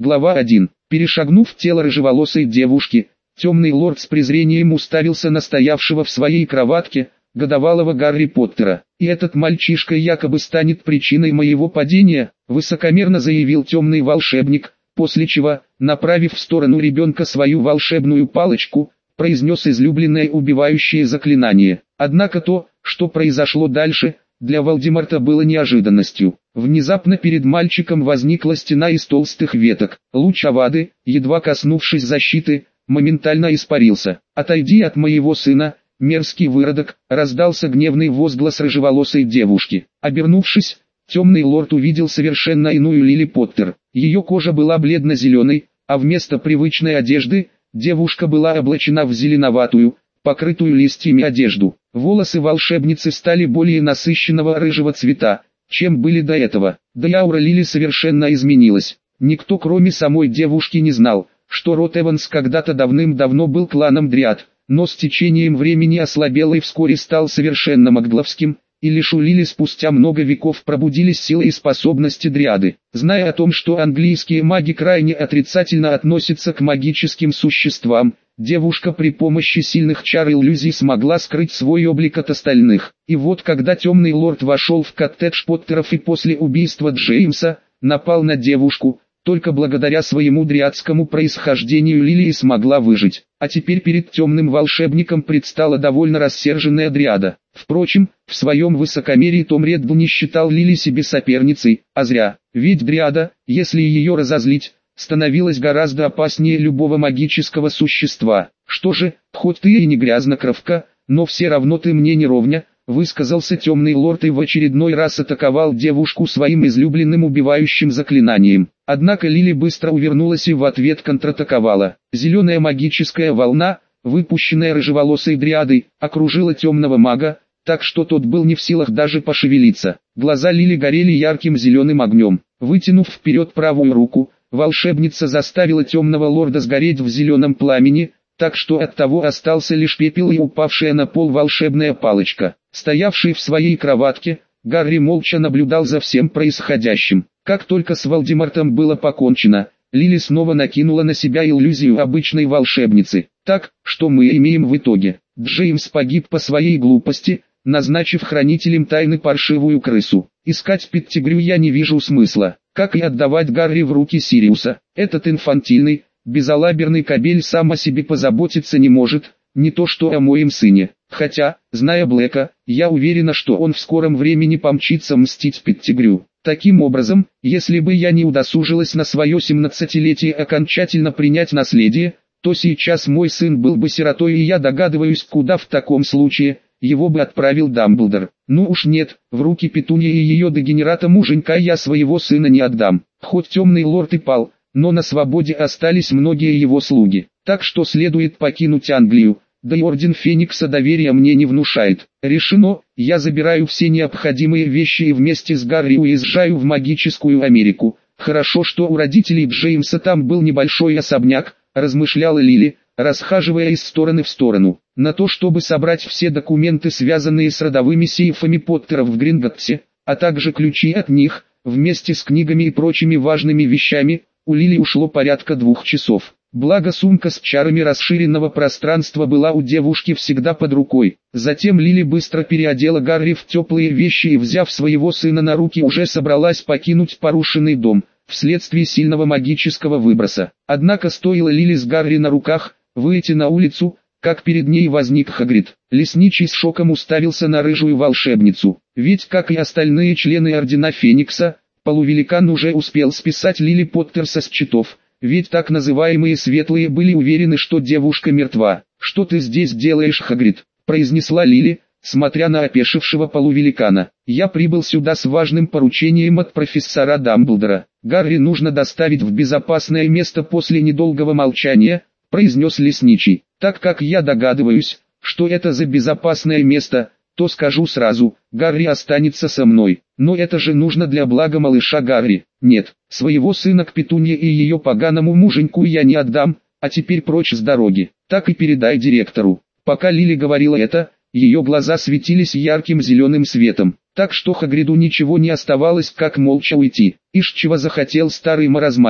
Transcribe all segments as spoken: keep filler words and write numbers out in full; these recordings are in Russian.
Глава один. Перешагнув тело рыжеволосой девушки, темный лорд с презрением уставился на стоявшего в своей кроватке годовалого Гарри Поттера. «И этот мальчишка якобы станет причиной моего падения», высокомерно заявил темный волшебник, после чего, направив в сторону ребенка свою волшебную палочку, произнес излюбленное убивающее заклинание. Однако то, что произошло дальше, для Волдеморта было неожиданностью. Внезапно перед мальчиком возникла стена из толстых веток. Луч Авады, едва коснувшись защиты, моментально испарился. «Отойди от моего сына, мерзкий выродок!» — раздался гневный возглас рыжеволосой девушки. Обернувшись, темный лорд увидел совершенно иную Лили Поттер. Ее кожа была бледно-зеленой, а вместо привычной одежды, девушка была облачена в зеленоватую, покрытую листьями одежду. Волосы волшебницы стали более насыщенного рыжего цвета, чем были до этого. Да и аура Лили совершенно изменилась. Никто кроме самой девушки не знал, что род Эванс когда-то давным-давно был кланом Дриад, но с течением времени ослабел и вскоре стал совершенно магловским, и лишь у Лили спустя много веков пробудились силы и способности Дриады. Зная о том, что английские маги крайне отрицательно относятся к магическим существам, девушка при помощи сильных чар и иллюзий смогла скрыть свой облик от остальных. И вот когда темный лорд вошел в коттедж Поттеров и после убийства Джеймса напал на девушку, только благодаря своему дриадскому происхождению Лили и смогла выжить. А теперь перед темным волшебником предстала довольно рассерженная Дриада. Впрочем, в своем высокомерии Том Реддл не считал Лили себе соперницей, а зря. Ведь Дриада, если ее разозлить, становилась гораздо опаснее любого магического существа. «Что же, хоть ты и не грязнокровка, но все равно ты мне не ровня», высказался темный лорд и в очередной раз атаковал девушку своим излюбленным убивающим заклинанием. Однако Лили быстро увернулась и в ответ контратаковала. Зеленая магическая волна, выпущенная рыжеволосой Дриадой, окружила темного мага, так что тот был не в силах даже пошевелиться. Глаза Лили горели ярким зеленым огнем. Вытянув вперед правую руку, волшебница заставила темного лорда сгореть в зеленом пламени, так что от того остался лишь пепел и упавшая на пол волшебная палочка. Стоявший в своей кроватке, Гарри молча наблюдал за всем происходящим. Как только с Волдемортом было покончено, Лили снова накинула на себя иллюзию обычной волшебницы. Так, что мы имеем в итоге? Джеймс погиб по своей глупости, назначив хранителем тайны паршивую крысу. Искать Петтигрю я не вижу смысла, как и отдавать Гарри в руки Сириуса. Этот инфантильный, безалаберный кобель сам о себе позаботиться не может, не то что о моем сыне. Хотя, зная Блэка, я уверена, что он в скором времени помчится мстить Петтигрю. Таким образом, если бы я не удосужилась на свое семнадцатилетие окончательно принять наследие, то сейчас мой сын был бы сиротой, и я догадываюсь, куда в таком случае его бы отправил Дамблдор. Ну уж нет, в руки Петуньи и ее дегенерата муженька я своего сына не отдам. Хоть темный лорд и пал, но на свободе остались многие его слуги. Так что следует покинуть Англию, да и Орден Феникса доверия мне не внушает. Решено, я забираю все необходимые вещи и вместе с Гарри уезжаю в магическую Америку. Хорошо, что у родителей Джеймса там был небольшой особняк, размышляла Лили, расхаживая из стороны в сторону. На то, чтобы собрать все документы, связанные с родовыми сейфами Поттеров в Гринготтсе, а также ключи от них, вместе с книгами и прочими важными вещами, у Лили ушло порядка двух часов. Благо сумка с чарами расширенного пространства была у девушки всегда под рукой. Затем Лили быстро переодела Гарри в теплые вещи и, взяв своего сына на руки, уже собралась покинуть порушенный дом, вследствие сильного магического выброса. Однако стоило Лили с Гарри на руках выйти на улицу, как перед ней возник Хагрид. Лесничий с шоком уставился на рыжую волшебницу. Ведь, как и остальные члены Ордена Феникса, полувеликан уже успел списать Лили Поттер со счетов. Ведь так называемые светлые были уверены, что девушка мертва. «Что ты здесь делаешь, Хагрид?» – произнесла Лили, смотря на опешившего полувеликана. «Я прибыл сюда с важным поручением от профессора Дамблдора. Гарри нужно доставить в безопасное место». После недолгого молчания, произнес лесничий. «Так как я догадываюсь, что это за безопасное место, то скажу сразу, Гарри останется со мной. Но это же нужно для блага малыша Гарри. Нет, своего сына к Петунье и ее поганому муженьку я не отдам, а теперь прочь с дороги. Так и передай директору». Пока Лили говорила это, ее глаза светились ярким зеленым светом, так что Хагриду ничего не оставалось, как молча уйти. Ишь, чего захотел старый маразматик.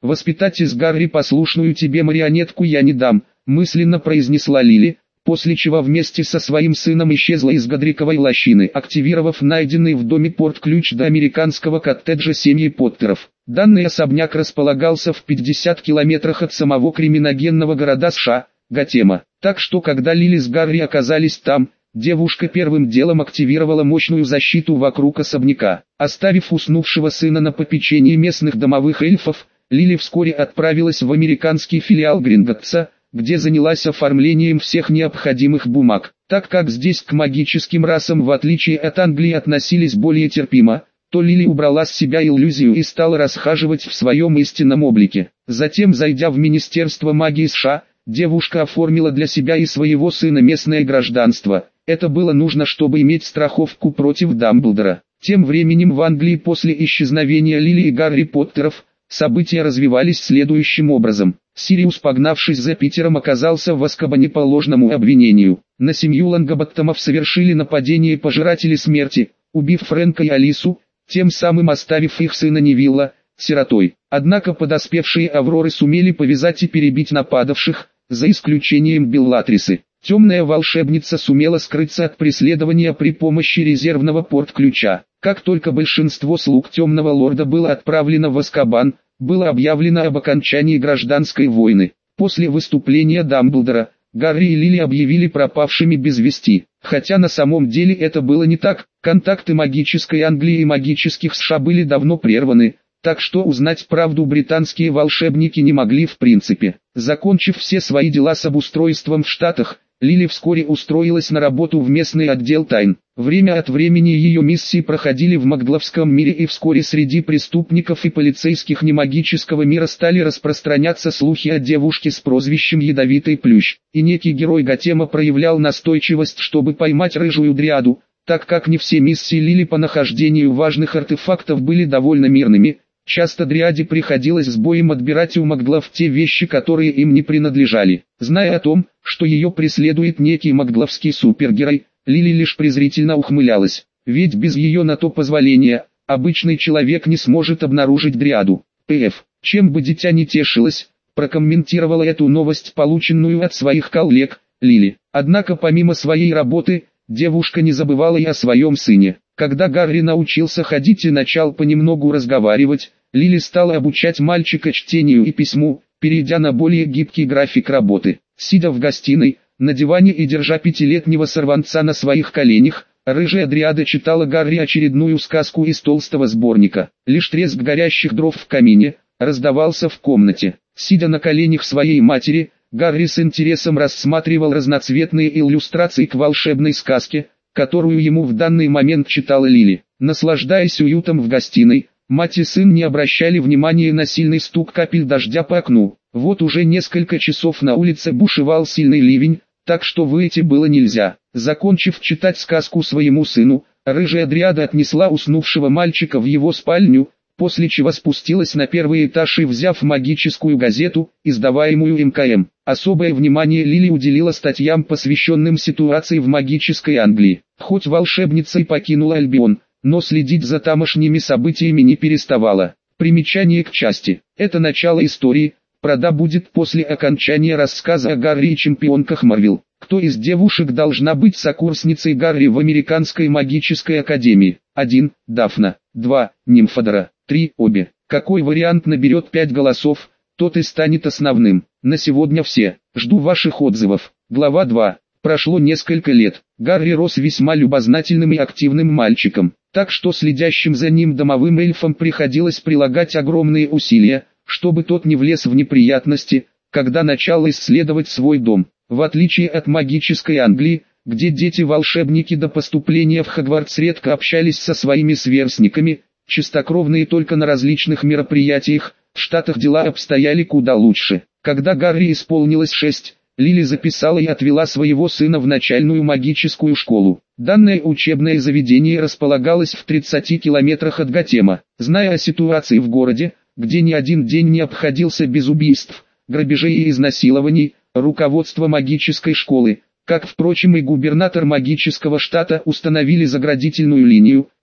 «Воспитать из Гарри послушную тебе марионетку я не дам», мысленно произнесла Лили, после чего вместе со своим сыном исчезла из Годриковой лощины, активировав найденный в доме порт-ключ до американского коттеджа семьи Поттеров. Данный особняк располагался в пятидесяти километрах от самого криминогенного города США, Готема. Так что когда Лили с Гарри оказались там, девушка первым делом активировала мощную защиту вокруг особняка. Оставив уснувшего сына на попечении местных домовых эльфов, Лили вскоре отправилась в американский филиал Гринготтса, где занялась оформлением всех необходимых бумаг. Так как здесь к магическим расам в отличие от Англии относились более терпимо, то Лили убрала с себя иллюзию и стала расхаживать в своем истинном облике. Затем, зайдя в Министерство магии США, девушка оформила для себя и своего сына местное гражданство. Это было нужно, чтобы иметь страховку против Дамблдора. Тем временем в Англии после исчезновения Лили и Гарри Поттеров, события развивались следующим образом. Сириус, погнавшись за Питером, оказался в Азкабане по ложному обвинению. На семью Лонгботтомов совершили нападение пожиратели смерти, убив Фрэнка и Алису, тем самым оставив их сына Невилла, сиротой. Однако подоспевшие Авроры сумели повязать и перебить нападавших, за исключением Беллатрисы. Темная волшебница сумела скрыться от преследования при помощи резервного порт-ключа. Как только большинство слуг Темного Лорда было отправлено в Азкабан, было объявлено об окончании гражданской войны. После выступления Дамблдора, Гарри и Лили объявили пропавшими без вести. Хотя на самом деле это было не так, контакты магической Англии и магических США были давно прерваны, так что узнать правду британские волшебники не могли в принципе. Закончив все свои дела с обустройством в Штатах, Лили вскоре устроилась на работу в местный отдел тайн. Время от времени ее миссии проходили в Магдловском мире, и вскоре среди преступников и полицейских немагического мира стали распространяться слухи о девушке с прозвищем Ядовитый Плющ. И некий герой Готема проявлял настойчивость, чтобы поймать рыжую дриаду, так как не все миссии Лили по нахождению важных артефактов были довольно мирными. Часто дриаде приходилось с боем отбирать у Магдлов те вещи, которые им не принадлежали. Зная о том, что ее преследует некий магдловский супергерой, Лили лишь презрительно ухмылялась, ведь без ее на то позволения, обычный человек не сможет обнаружить дриаду. П.Ф. Чем бы дитя не тешилось, прокомментировала эту новость, полученную от своих коллег, Лили. Однако помимо своей работы, девушка не забывала и о своем сыне. Когда Гарри научился ходить и начал понемногу разговаривать, Лили стала обучать мальчика чтению и письму, перейдя на более гибкий график работы. Сидя в гостиной, на диване и держа пятилетнего сорванца на своих коленях, рыжая дриада читала Гарри очередную сказку из толстого сборника. Лишь треск горящих дров в камине раздавался в комнате. Сидя на коленях своей матери, Гарри с интересом рассматривал разноцветные иллюстрации к волшебной сказке, которую ему в данный момент читала Лили. Наслаждаясь уютом в гостиной, мать и сын не обращали внимания на сильный стук капель дождя по окну. Вот уже несколько часов на улице бушевал сильный ливень, так что выйти было нельзя. Закончив читать сказку своему сыну, рыжая дриада отнесла уснувшего мальчика в его спальню, после чего спустилась на первый этаж и, взяв магическую газету, издаваемую эм ка эм, особое внимание Лили уделила статьям, посвященным ситуации в магической Англии. Хоть волшебница и покинула Альбион, но следить за тамошними событиями не переставала. Примечание к части. Это начало истории, прода будет после окончания рассказа о Гарри и чемпионках Марвел. Кто из девушек должна быть сокурсницей Гарри в Американской магической академии? один. Дафна. два. Нимфодора. три. Обе. Какой вариант наберет пять голосов, тот и станет основным. На сегодня все. Жду ваших отзывов. Глава два. Прошло несколько лет. Гарри рос весьма любознательным и активным мальчиком, так что следящим за ним домовым эльфам приходилось прилагать огромные усилия, чтобы тот не влез в неприятности, когда начал исследовать свой дом. В отличие от магической Англии, где дети-волшебники до поступления в Хогвартс редко общались со своими сверстниками, чистокровные только на различных мероприятиях, в Штатах дела обстояли куда лучше. Когда Гарри исполнилось шесть, Лили записала и отвела своего сына в начальную магическую школу. Данное учебное заведение располагалось в тридцати километрах от Готема. Зная о ситуации в городе, где ни один день не обходился без убийств, грабежей и изнасилований, руководство магической школы, как, впрочем, и губернатор магического штата, установили заградительную линию,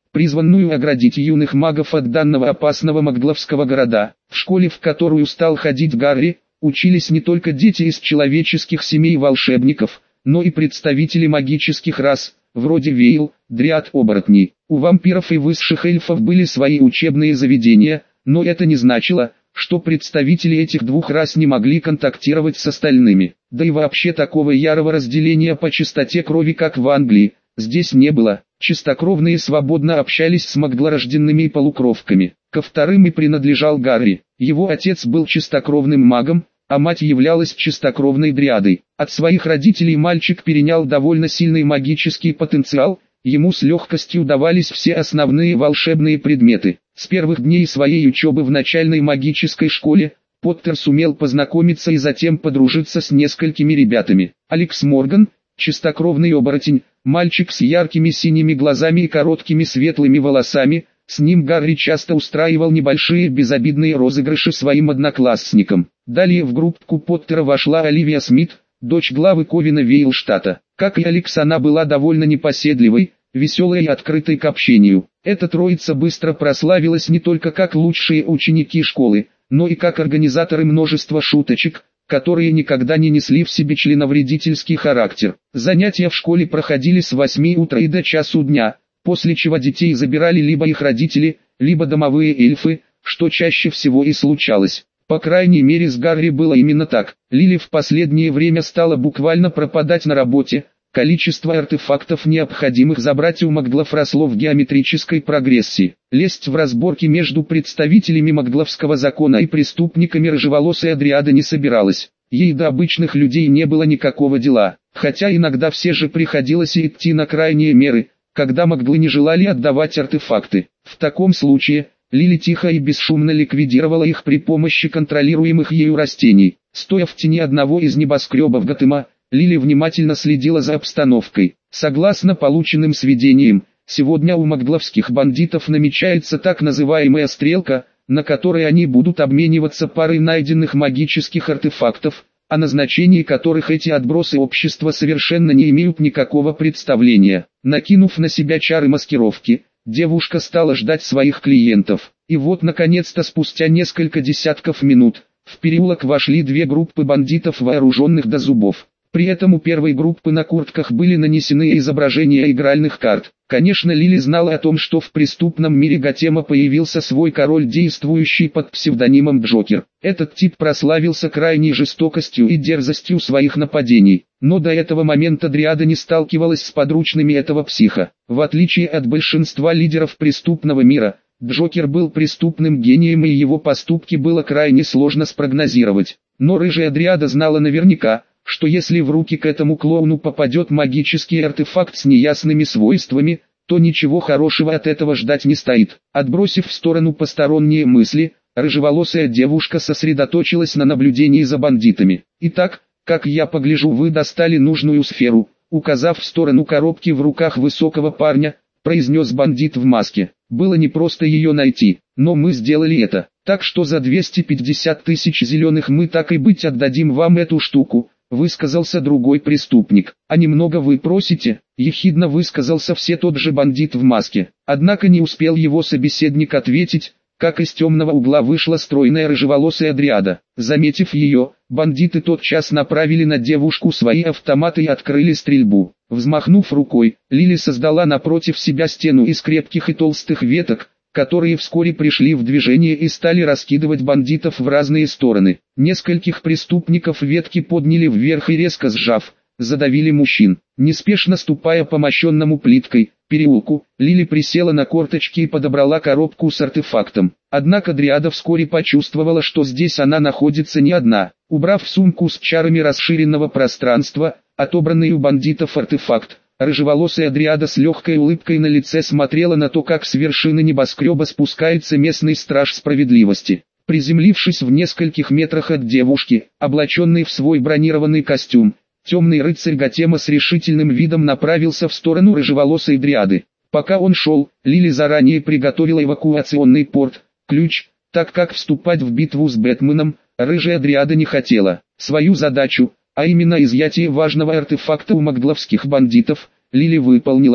призванную оградить юных магов от данного опасного магловского города. В школе, в которую стал ходить Гарри, учились не только дети из человеческих семей волшебников, но и представители магических рас, вроде Вейл, Дриад, оборотней. У вампиров и высших эльфов были свои учебные заведения, но это не значило, что представители этих двух рас не могли контактировать с остальными. Да и вообще такого ярого разделения по чистоте крови, как в Англии, здесь не было. Чистокровные свободно общались с маглорожденными и полукровками. Ко вторым и принадлежал Гарри. Его отец был чистокровным магом, а мать являлась чистокровной дриадой. От своих родителей мальчик перенял довольно сильный магический потенциал, ему с легкостью давались все основные волшебные предметы. С первых дней своей учебы в начальной магической школе, Поттер сумел познакомиться и затем подружиться с несколькими ребятами. Алекс Морган, чистокровный оборотень, мальчик с яркими синими глазами и короткими светлыми волосами, с ним Гарри часто устраивал небольшие безобидные розыгрыши своим одноклассникам. Далее в группу Поттера вошла Оливия Смит, дочь главы Ковина Вейлштата. Как и Алекс, она была довольно непоседливой, веселой и открытой к общению. Эта троица быстро прославилась не только как лучшие ученики школы, но и как организаторы множества шуточек, которые никогда не несли в себе членовредительский характер. Занятия в школе проходили с восьми утра и до часу дня, после чего детей забирали либо их родители, либо домовые эльфы, что чаще всего и случалось. По крайней мере с Гарри было именно так. Лили в последнее время стала буквально пропадать на работе, количество артефактов, необходимых забрать у маглов, росло в геометрической прогрессии. Лезть в разборки между представителями магловского закона и преступниками рыжеволосая дриада не собиралась. Ей до обычных людей не было никакого дела, хотя иногда все же приходилось идти на крайние меры, когда маглы не желали отдавать артефакты. В таком случае, Лили тихо и бесшумно ликвидировала их при помощи контролируемых ею растений. Стоя в тени одного из небоскребов Готэма, Лили внимательно следила за обстановкой. Согласно полученным сведениям, сегодня у магловских бандитов намечается так называемая стрелка, на которой они будут обмениваться парой найденных магических артефактов, о назначении которых эти отбросы общества совершенно не имеют никакого представления. Накинув на себя чары маскировки, девушка стала ждать своих клиентов. И вот наконец-то спустя несколько десятков минут, в переулок вошли две группы бандитов, вооруженных до зубов. При этом у первой группы на куртках были нанесены изображения игральных карт. Конечно, Лили знала о том, что в преступном мире Готэма появился свой король, действующий под псевдонимом Джокер. Этот тип прославился крайней жестокостью и дерзостью своих нападений. Но до этого момента дриада не сталкивалась с подручными этого психа. В отличие от большинства лидеров преступного мира, Джокер был преступным гением, и его поступки было крайне сложно спрогнозировать. Но рыжая дриада знала наверняка, что если в руки к этому клоуну попадет магический артефакт с неясными свойствами, то ничего хорошего от этого ждать не стоит. Отбросив в сторону посторонние мысли, рыжеволосая девушка сосредоточилась на наблюдении за бандитами. «Итак, как я погляжу, вы достали нужную сферу», указав в сторону коробки в руках высокого парня, произнес бандит в маске. «Было непросто ее найти, но мы сделали это, так что за двести пятьдесят тысяч зеленых мы так и быть отдадим вам эту штуку», высказался другой преступник. «А немного вы просите?» Ехидно высказался все тот же бандит в маске. Однако не успел его собеседник ответить, как из темного угла вышла стройная рыжеволосая дриада. Заметив ее, бандиты тотчас направили на девушку свои автоматы и открыли стрельбу. Взмахнув рукой, Лили создала напротив себя стену из крепких и толстых веток, которые вскоре пришли в движение и стали раскидывать бандитов в разные стороны. Нескольких преступников ветки подняли вверх и, резко сжав, задавили мужчин. Неспешно ступая по мощенному плиткой переулку, Лили присела на корточки и подобрала коробку с артефактом. Однако дриада вскоре почувствовала, что здесь она находится не одна. Убрав сумку с чарами расширенного пространства, отобранный у бандитов артефакт, рыжеволосая дриада с легкой улыбкой на лице смотрела на то, как с вершины небоскреба спускается местный страж справедливости. Приземлившись в нескольких метрах от девушки, облаченный в свой бронированный костюм, темный рыцарь Готэма с решительным видом направился в сторону рыжеволосой дриады. Пока он шел, Лили заранее приготовила эвакуационный порт, ключ, так как вступать в битву с Бэтменом, рыжая дриада не хотела. Свою задачу, а именно изъятие важного артефакта у магловских бандитов, Лили выполнила,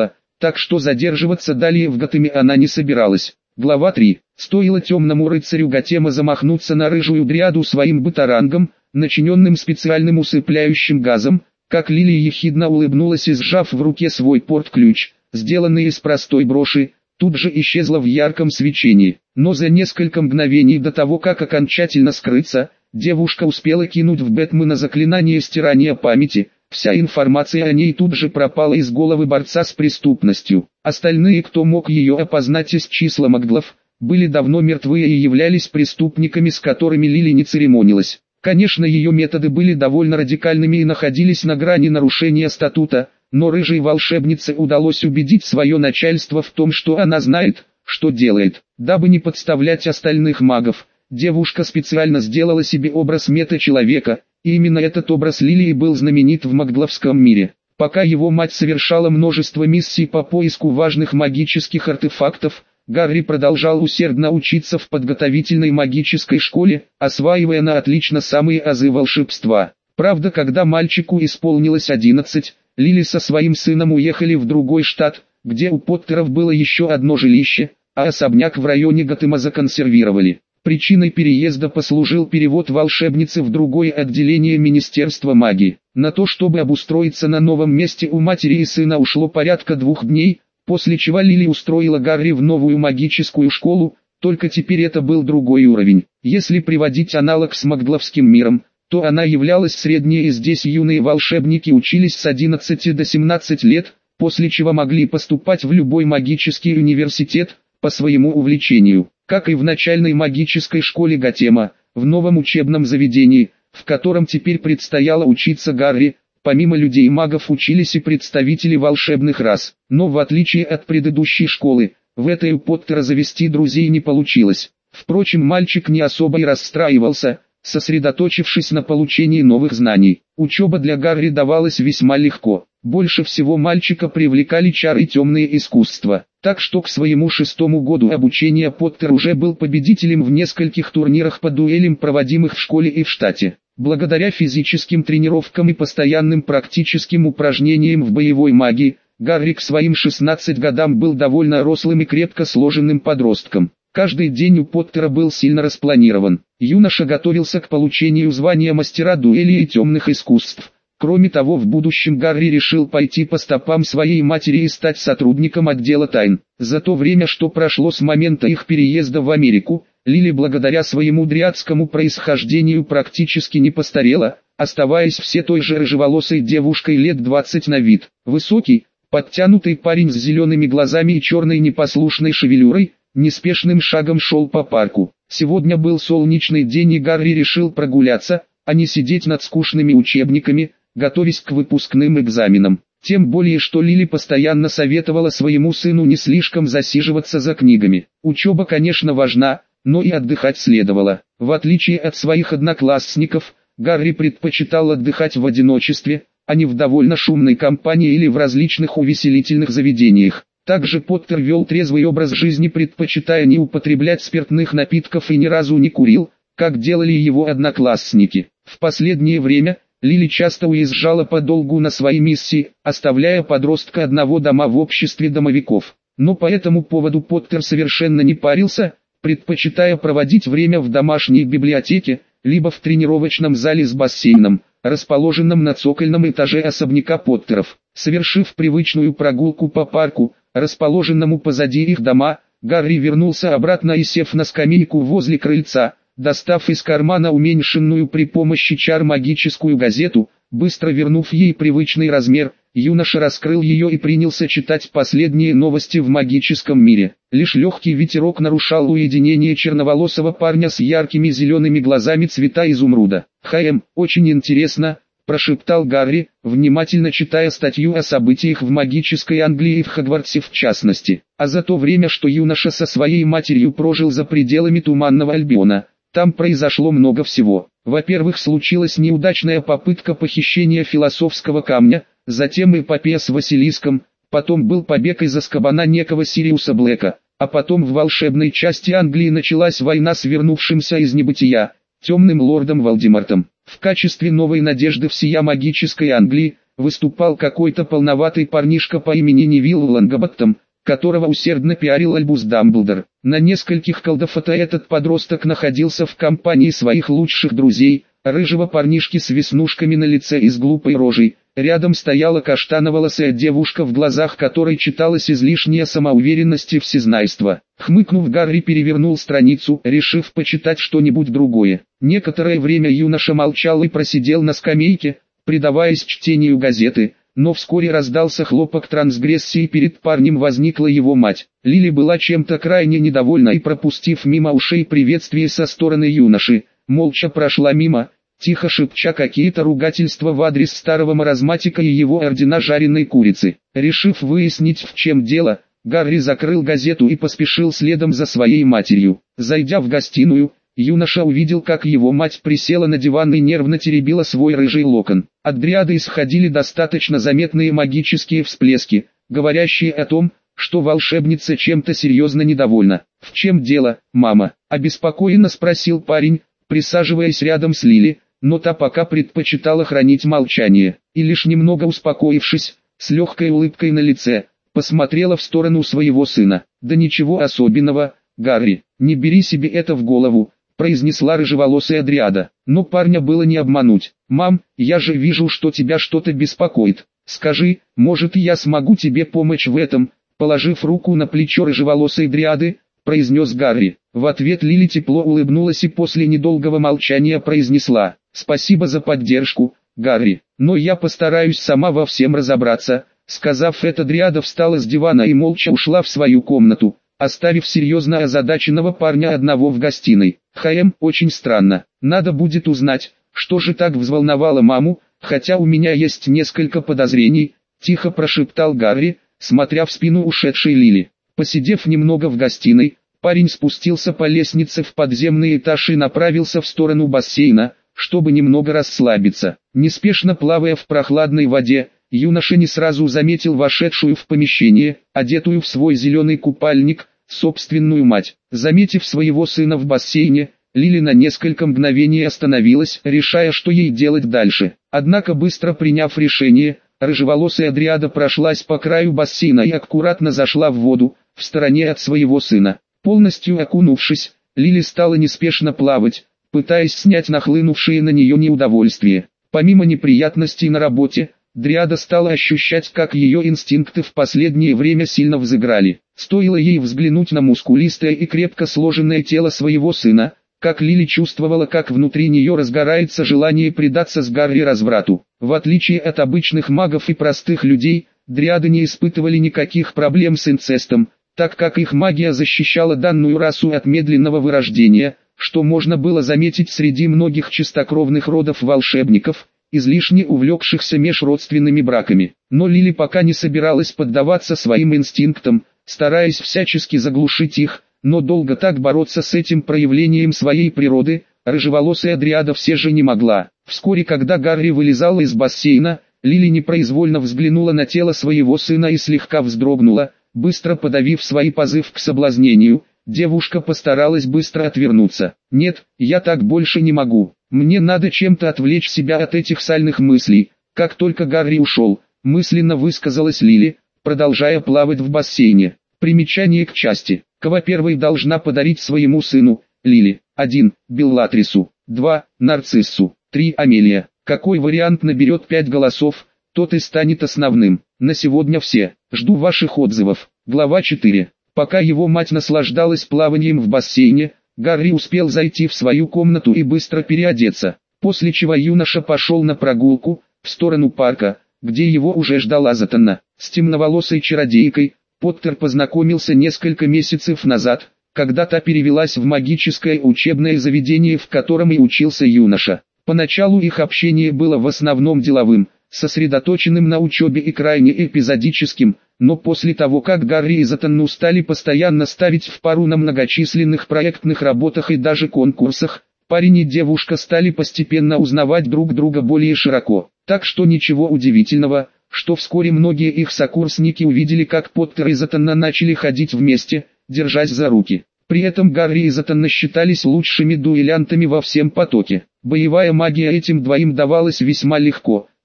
так что задерживаться далее в Готэме она не собиралась. Глава три. Стоило темному рыцарю Готема замахнуться на рыжую дриаду своим бытарангом, начиненным специальным усыпляющим газом, как Лилия ехидно улыбнулась и, сжав в руке свой порт-ключ, сделанный из простой броши, тут же исчезла в ярком свечении. Но за несколько мгновений до того, как окончательно скрыться, девушка успела кинуть в Бэтмена заклинание стирания памяти. Вся информация о ней тут же пропала из головы борца с преступностью. Остальные, кто мог ее опознать из числа маглов, были давно мертвы и являлись преступниками, с которыми Лили не церемонилась. Конечно, ее методы были довольно радикальными и находились на грани нарушения статута, но рыжей волшебнице удалось убедить свое начальство в том, что она знает, что делает. Дабы не подставлять остальных магов, девушка специально сделала себе образ мета-человека, и именно этот образ Лилии был знаменит в магловском мире. Пока его мать совершала множество миссий по поиску важных магических артефактов, Гарри продолжал усердно учиться в подготовительной магической школе, осваивая на отлично самые азы волшебства. Правда, когда мальчику исполнилось одиннадцать, Лили со своим сыном уехали в другой штат, где у Поттеров было еще одно жилище, а особняк в районе Готэма законсервировали. Причиной переезда послужил перевод волшебницы в другое отделение Министерства магии. На то, чтобы обустроиться на новом месте, у матери и сына ушло порядка двух дней, после чего Лили устроила Гарри в новую магическую школу, только теперь это был другой уровень. Если приводить аналог с магловским миром, то она являлась средней, и здесь юные волшебники учились с одиннадцати до семнадцати лет, после чего могли поступать в любой магический университет, по своему увлечению. Как и в начальной магической школе Готема, в новом учебном заведении, в котором теперь предстояло учиться Гарри, помимо людей-магов учились и представители волшебных рас. Но в отличие от предыдущей школы, в этой у Поттера завести друзей не получилось. Впрочем, мальчик не особо и расстраивался, сосредоточившись на получении новых знаний. Учеба для Гарри давалась весьма легко. Больше всего мальчика привлекали чары и темные искусства. Так что к своему шестому году обучения Поттер уже был победителем в нескольких турнирах по дуэлям, проводимых в школе и в штате. Благодаря физическим тренировкам и постоянным практическим упражнениям в боевой магии, Гарри к своим шестнадцати годам был довольно рослым и крепко сложенным подростком. Каждый день у Поттера был сильно распланирован. Юноша готовился к получению звания мастера дуэли и темных искусств. Кроме того, в будущем Гарри решил пойти по стопам своей матери и стать сотрудником отдела тайн. За то время, что прошло с момента их переезда в Америку, Лили благодаря своему дриадскому происхождению практически не постарела, оставаясь все той же рыжеволосой девушкой лет двадцати на вид. Высокий, подтянутый парень с зелеными глазами и черной непослушной шевелюрой, неспешным шагом шел по парку. Сегодня был солнечный день, и Гарри решил прогуляться, а не сидеть над скучными учебниками, готовясь к выпускным экзаменам. Тем более, что Лили постоянно советовала своему сыну не слишком засиживаться за книгами. Учеба, конечно, важна, но и отдыхать следовало. В отличие от своих одноклассников, Гарри предпочитал отдыхать в одиночестве, а не в довольно шумной компании или в различных увеселительных заведениях. Также Поттер вел трезвый образ жизни, предпочитая не употреблять спиртных напитков, и ни разу не курил, как делали его одноклассники. В последнее время Лили часто уезжала подолгу на свои миссии, оставляя подростка одного дома в обществе домовиков. Но по этому поводу Поттер совершенно не парился, предпочитая проводить время в домашней библиотеке, либо в тренировочном зале с бассейном, расположенном на цокольном этаже особняка Поттеров. Совершив привычную прогулку по парку, расположенному позади их дома, Гарри вернулся обратно и, сев на скамейку возле крыльца, достав из кармана уменьшенную при помощи чар магическую газету, быстро вернув ей привычный размер, юноша раскрыл ее и принялся читать последние новости в магическом мире. Лишь легкий ветерок нарушал уединение черноволосого парня с яркими зелеными глазами цвета изумруда. «Хм, очень интересно», – прошептал Гарри, внимательно читая статью о событиях в магической Англии и в Хогвартсе в частности. А за то время, что юноша со своей матерью прожил за пределами Туманного Альбиона, там произошло много всего. Во-первых, случилась неудачная попытка похищения философского камня, затем эпопея с Василиском, потом был побег из Азкабана некого Сириуса Блэка, а потом в волшебной части Англии началась война с вернувшимся из небытия, темным лордом Волдемортом. В качестве новой надежды всея магической Англии, выступал какой-то полноватый парнишка по имени Невилл Лонгботтом, которого усердно пиарил Альбус Дамблдор. На нескольких колдофото этот подросток находился в компании своих лучших друзей, рыжего парнишки с веснушками на лице и с глупой рожей. Рядом стояла каштановолосая девушка, в глазах которой читалась излишняя самоуверенность и всезнайство. Хмыкнув, Гарри перевернул страницу, решив почитать что-нибудь другое. Некоторое время юноша молчал и просидел на скамейке, предаваясь чтению газеты, но вскоре раздался хлопок трансгрессии, и перед парнем возникла его мать. Лили была чем-то крайне недовольна и, пропустив мимо ушей приветствие со стороны юноши, молча прошла мимо, тихо шепча какие-то ругательства в адрес старого маразматика и его ордена жареной курицы. Решив выяснить, в чем дело, Гарри закрыл газету и поспешил следом за своей матерью. Зайдя в гостиную, юноша увидел, как его мать присела на диван и нервно теребила свой рыжий локон. От дриады исходили достаточно заметные магические всплески, говорящие о том, что волшебница чем-то серьезно недовольна. «В чем дело, мама?» – обеспокоенно спросил парень, присаживаясь рядом с Лили, но та пока предпочитала хранить молчание, и лишь немного успокоившись, с легкой улыбкой на лице, посмотрела в сторону своего сына. «Да ничего особенного, Гарри, не бери себе это в голову», — произнесла рыжеволосая дриада. Но парня было не обмануть. «Мам, я же вижу, что тебя что-то беспокоит. Скажи, может, я смогу тебе помочь в этом?» Положив руку на плечо рыжеволосой дриады, произнес Гарри. В ответ Лили тепло улыбнулась и после недолгого молчания произнесла: «Спасибо за поддержку, Гарри, но я постараюсь сама во всем разобраться». Сказав это, дриада встала с дивана и молча ушла в свою комнату, оставив серьезно озадаченного парня одного в гостиной. «Хм, очень странно. Надо будет узнать, что же так взволновало маму, хотя у меня есть несколько подозрений», — тихо прошептал Гарри, смотря в спину ушедшей Лили. Посидев немного в гостиной, парень спустился по лестнице в подземный этаж и направился в сторону бассейна, чтобы немного расслабиться. Неспешно плавая в прохладной воде, юноша не сразу заметил вошедшую в помещение, одетую в свой зеленый купальник, собственную мать. Заметив своего сына в бассейне, Лили на несколько мгновений остановилась, решая, что ей делать дальше. Однако, быстро приняв решение, рыжеволосая дриада прошлась по краю бассейна и аккуратно зашла в воду, в стороне от своего сына. Полностью окунувшись, Лили стала неспешно плавать, пытаясь снять нахлынувшее на нее неудовольствие. Помимо неприятностей на работе, дриада стала ощущать, как ее инстинкты в последнее время сильно взыграли. Стоило ей взглянуть на мускулистое и крепко сложенное тело своего сына, как Лили чувствовала, как внутри нее разгорается желание предаться с Гарри разврату. В отличие от обычных магов и простых людей, дриады не испытывали никаких проблем с инцестом, так как их магия защищала данную расу от медленного вырождения, что можно было заметить среди многих чистокровных родов волшебников, излишне увлекшихся межродственными браками. Но Лили пока не собиралась поддаваться своим инстинктам, стараясь всячески заглушить их, но долго так бороться с этим проявлением своей природы, рыжеволосая дриада все же не могла. Вскоре, когда Гарри вылезал из бассейна, Лили непроизвольно взглянула на тело своего сына и слегка вздрогнула. Быстро подавив свой позыв к соблазнению, девушка постаралась быстро отвернуться. «Нет, я так больше не могу. Мне надо чем-то отвлечь себя от этих сальных мыслей». Как только Гарри ушел, мысленно высказалась Лили, продолжая плавать в бассейне. Примечание к части. Кого первой должна подарить своему сыну, Лили? один. Беллатрису. два. Нарциссу. три. Амелия. Какой вариант наберет пять голосов, тот и станет основным. На сегодня все. Жду ваших отзывов. Глава четыре. Пока его мать наслаждалась плаванием в бассейне, Гарри успел зайти в свою комнату и быстро переодеться, после чего юноша пошел на прогулку, в сторону парка, где его уже ждала Затанна. С темноволосой чародейкой Поттер познакомился несколько месяцев назад, когда та перевелась в магическое учебное заведение, в котором и учился юноша. Поначалу их общение было в основном деловым, сосредоточенным на учебе и крайне эпизодическим, но после того, как Гарри и Затанну стали постоянно ставить в пару на многочисленных проектных работах и даже конкурсах, парень и девушка стали постепенно узнавать друг друга более широко. Так что ничего удивительного, что вскоре многие их сокурсники увидели, как Поттер и Затанна начали ходить вместе, держась за руки. При этом Гарри и Затанна считались лучшими дуэлянтами во всем потоке. Боевая магия этим двоим давалась весьма легко,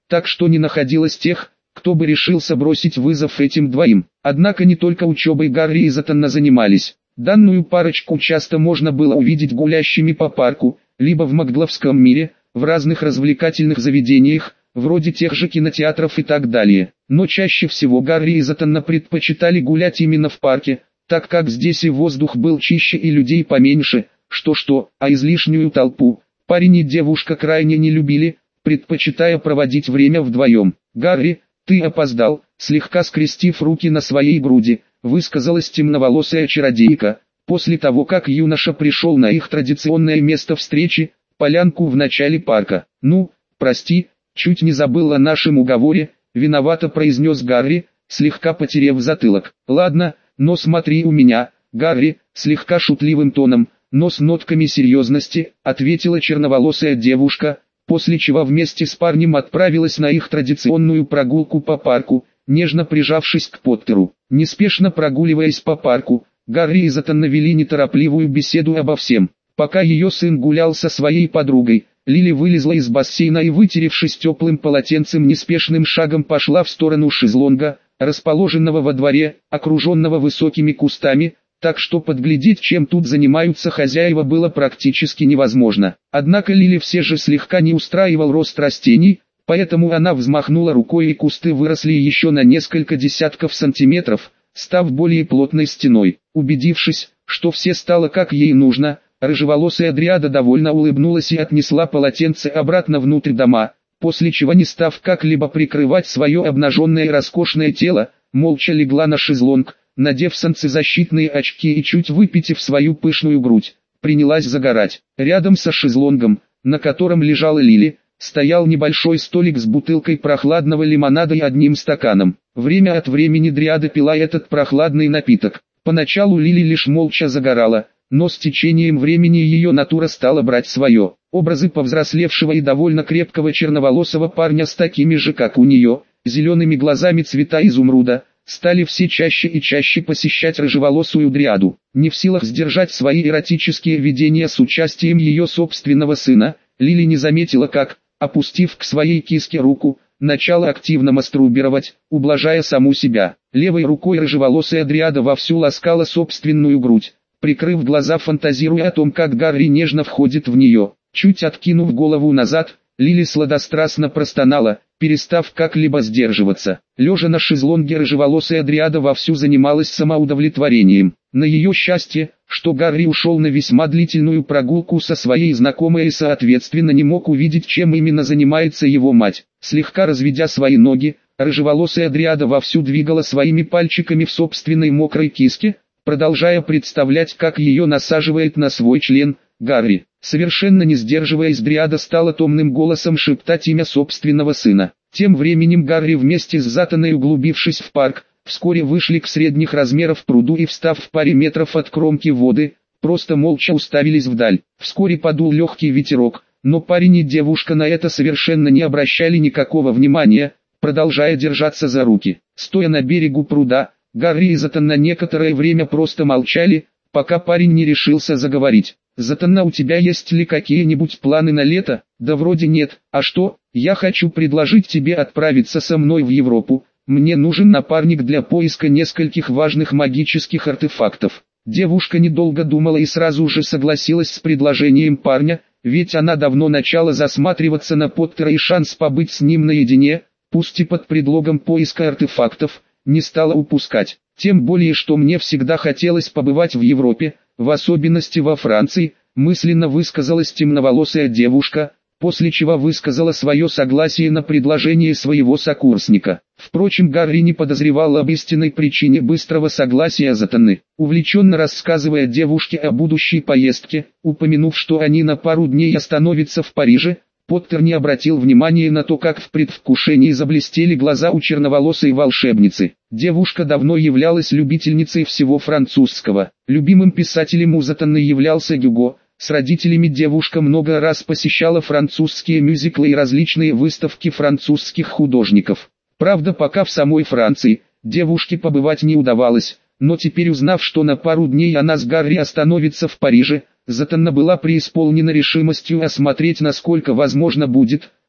так что не находилось тех, кто бы решился бросить вызов этим двоим. Однако не только учебой Гарри и Затана занимались. Данную парочку часто можно было увидеть гулящими по парку, либо в Магловском мире, в разных развлекательных заведениях, вроде тех же кинотеатров и так далее. Но чаще всего Гарри и Затана предпочитали гулять именно в парке, так как здесь и воздух был чище и людей поменьше, что-что, а излишнюю толпу парень и девушка крайне не любили, предпочитая проводить время вдвоем. «Гарри, ты опоздал», слегка скрестив руки на своей груди, высказалась темноволосая чародейка, после того как юноша пришел на их традиционное место встречи, полянку в начале парка. «Ну, прости, чуть не забыл о нашем уговоре», виновато произнес Гарри, слегка потеряв затылок. «Ладно, но смотри у меня, Гарри», слегка шутливым тоном, но с нотками серьезности, ответила черноволосая девушка, после чего вместе с парнем отправилась на их традиционную прогулку по парку, нежно прижавшись к Поттеру. Неспешно прогуливаясь по парку, Гарри и Затан вели неторопливую беседу обо всем. Пока ее сын гулял со своей подругой, Лили вылезла из бассейна и, вытеревшись теплым полотенцем, неспешным шагом пошла в сторону шезлонга, расположенного во дворе, окруженного высокими кустами, так что подглядеть, чем тут занимаются хозяева, было практически невозможно. Однако Лили все же слегка не устраивал рост растений, поэтому она взмахнула рукой, и кусты выросли еще на несколько десятков сантиметров, став более плотной стеной. Убедившись, что все стало как ей нужно, рыжеволосая дриада довольно улыбнулась и отнесла полотенце обратно внутрь дома, после чего, не став как-либо прикрывать свое обнаженное и роскошное тело, молча легла на шезлонг, надев солнцезащитные очки и чуть выпитив свою пышную грудь, принялась загорать. Рядом со шезлонгом, на котором лежала Лили, стоял небольшой столик с бутылкой прохладного лимонада и одним стаканом. Время от времени дриада пила этот прохладный напиток. Поначалу Лили лишь молча загорала, но с течением времени ее натура стала брать свое. Образы повзрослевшего и довольно крепкого черноволосого парня с такими же, как у нее, зелеными глазами цвета изумруда, стали все чаще и чаще посещать рыжеволосую дриаду. Не в силах сдержать свои эротические видения с участием ее собственного сына, Лили не заметила как, опустив к своей киске руку, начала активно мастурбировать, ублажая саму себя. Левой рукой рыжеволосая дриада вовсю ласкала собственную грудь, прикрыв глаза, фантазируя о том, как Гарри нежно входит в нее. Чуть откинув голову назад, Лили сладострастно простонала, перестав как-либо сдерживаться. Лежа на шезлонге, рыжеволосая дриада вовсю занималась самоудовлетворением. На ее счастье, что Гарри ушел на весьма длительную прогулку со своей знакомой и соответственно не мог увидеть, чем именно занимается его мать. Слегка разведя свои ноги, рыжеволосая дриада вовсю двигала своими пальчиками в собственной мокрой киске, продолжая представлять, как ее насаживает на свой член Гарри. Совершенно не сдерживаясь, дриада стала томным голосом шептать имя собственного сына. Тем временем Гарри вместе с Затаной, углубившись в парк, вскоре вышли к средних размеров пруду и, встав в паре метров от кромки воды, просто молча уставились вдаль. Вскоре подул легкий ветерок, но парень и девушка на это совершенно не обращали никакого внимания, продолжая держаться за руки. Стоя на берегу пруда, Гарри и Затана некоторое время просто молчали, пока парень не решился заговорить. «Затана, у тебя есть ли какие-нибудь планы на лето?» «Да вроде нет. А что? Я хочу предложить тебе отправиться со мной в Европу. Мне нужен напарник для поиска нескольких важных магических артефактов». Девушка недолго думала и сразу же согласилась с предложением парня, ведь она давно начала засматриваться на Поттера, и шанс побыть с ним наедине, пусть и под предлогом поиска артефактов, не стала упускать. Тем более, что мне всегда хотелось побывать в Европе, в особенности во Франции, мысленно высказалась темноволосая девушка, после чего высказала свое согласие на предложение своего сокурсника. Впрочем, Гарри не подозревал об истинной причине быстрого согласия Затаны. Увлеченно рассказывая девушке о будущей поездке, упомянув, что они на пару дней остановятся в Париже, Поттер не обратил внимания на то, как в предвкушении заблестели глаза у черноволосой волшебницы. Девушка давно являлась любительницей всего французского. Любимым писателем у Затаны являлся Гюго. С родителями девушка много раз посещала французские мюзиклы и различные выставки французских художников. Правда, пока в самой Франции девушке побывать не удавалось, но теперь, узнав, что на пару дней она с Гарри остановится в Париже, Затана была преисполнена решимостью осмотреть, насколько возможно будет,